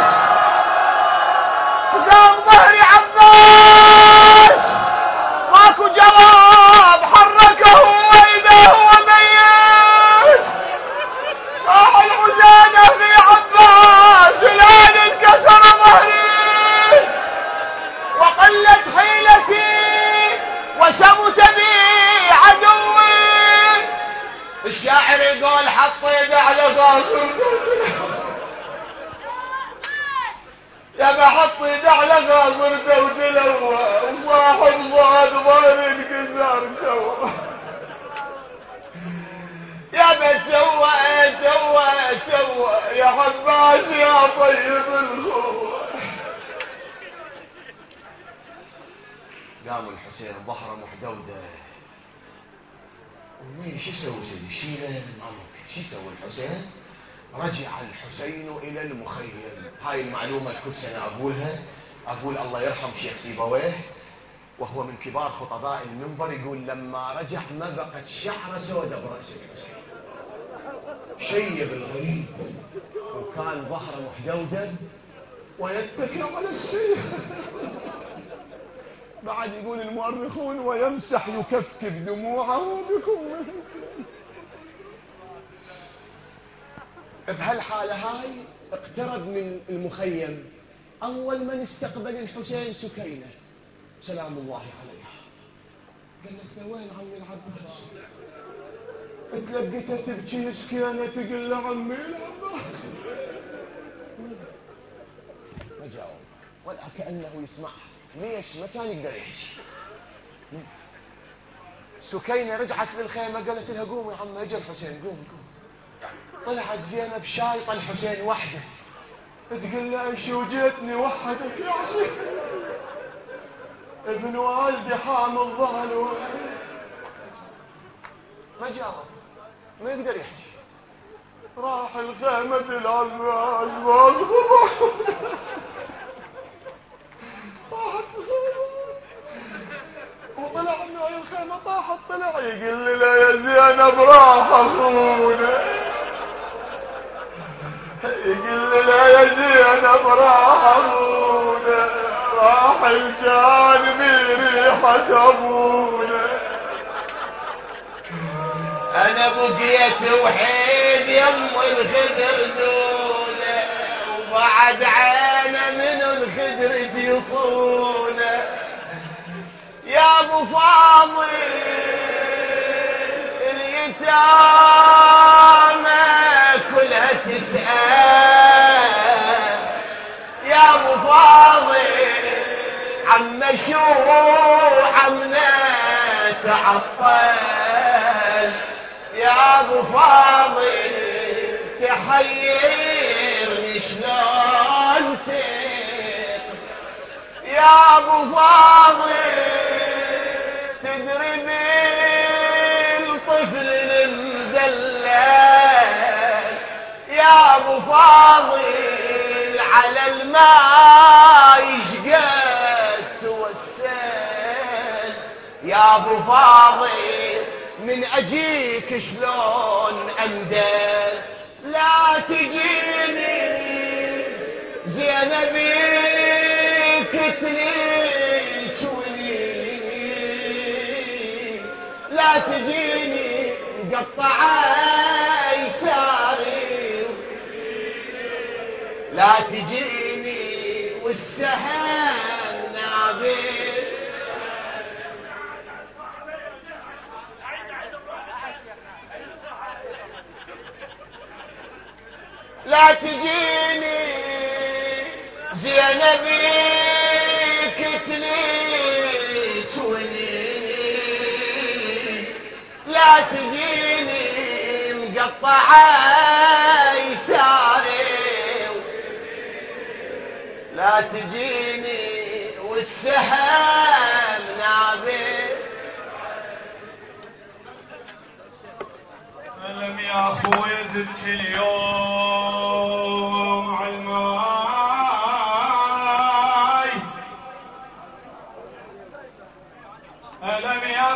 قام ظهري عباس، ماكو جواب حركه وإذا هو ميت. صاح الحسين أخي عباس، الآن انكسر ظهري وقلت حيلتي وسمت بي عدوي. الشاعر يقول حط يده على غاصر يا بحط يده على غاصر تودلوه، وصاحب صاد ظهري انكسر توا. يا بتوا يا عباس يا طيب الخوة. قام الحسين ظهره محدوده. شو يسوي سيدي؟ شيله عمك. شو يسوي الحسين؟ رجع الحسين الى المخيم. هاي المعلومه كل سنه اقول الله يرحم شيخ سيبويه وهو من كبار خطباء المنبر، يقول لما رجع ما بقت شعره سوداء براس الحسين، شيب الغريب، وكان ظهره محدوده ويتكئ على السيف. بعد يقول المؤرخون ويمسح يكفكف دموعه بكمه. بهالحالة هاي اقترب من المخيم. أول من استقبل الحسين سكينة سلام الله عليها. قالت له وين عمي العباس؟ تلقيتها تبكي سكينة تقول له عمي العباس. ما جاوب ولا كأنه يسمعها. ليش؟ ما كان يقدر يحكي. سكينة رجعت للخيمة قالت لها قوم يا عم اجى الحسين قوم. طلعت زينب شايطة الحسين وحده تقول له ايش وجيتني وحدك يا حسين؟ ابن والدي حامل ظهر وين؟ ما جاوب ما يقدر يحكي. راح الخيمة العباس طاحت وطلع من هاي الخيمة طاحت طلع يقول له يا زينب راح اخونا. يقول له يا زينب راح اخونا راح الجان بريحة ابونا، انا بقيت وحيد يم الخدر دونه، وبعد عينه من الخدر يصونه. يا ابو فاضل اليتامى كلها تسأل، يا ابو فاضل عم شو عمنا تعطل، يا ابو فاضل تحيرني شلون يا ابو فاضل تدري بالطفل المدلل، يا ابو فاضل على الماء يشقد توسل، يا ابو فاضل من اجيك شلون اندل. لا تجيني زينبي كتليك ولي، لا تجيني مقطعة يساري، لا تجيني والسهم نابل، لا تجيني زينبي كتليك ونيني، لا تجيني مقطعة يساري، لا تجيني والسهم نابل. ألم يا أخوي زدت اليوم عالماي، ألم يا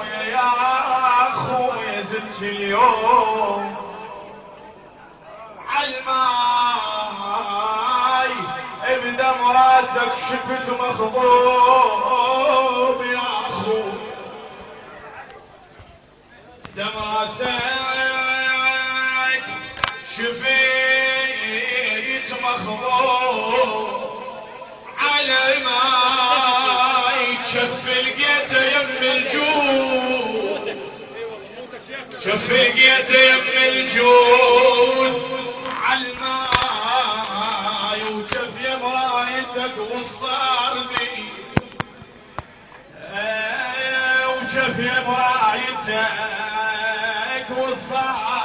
أخوي زدت اليوم عالماي، ابدم راسك شفت مخضوب يا أخوي، دم راسك شفيت مخضوب على ماي، شف لقيته يم الجود، شف لقيته يم الجود على الماي، وشف يم رايتك والصاربي، وشف يم رايتك والصاربي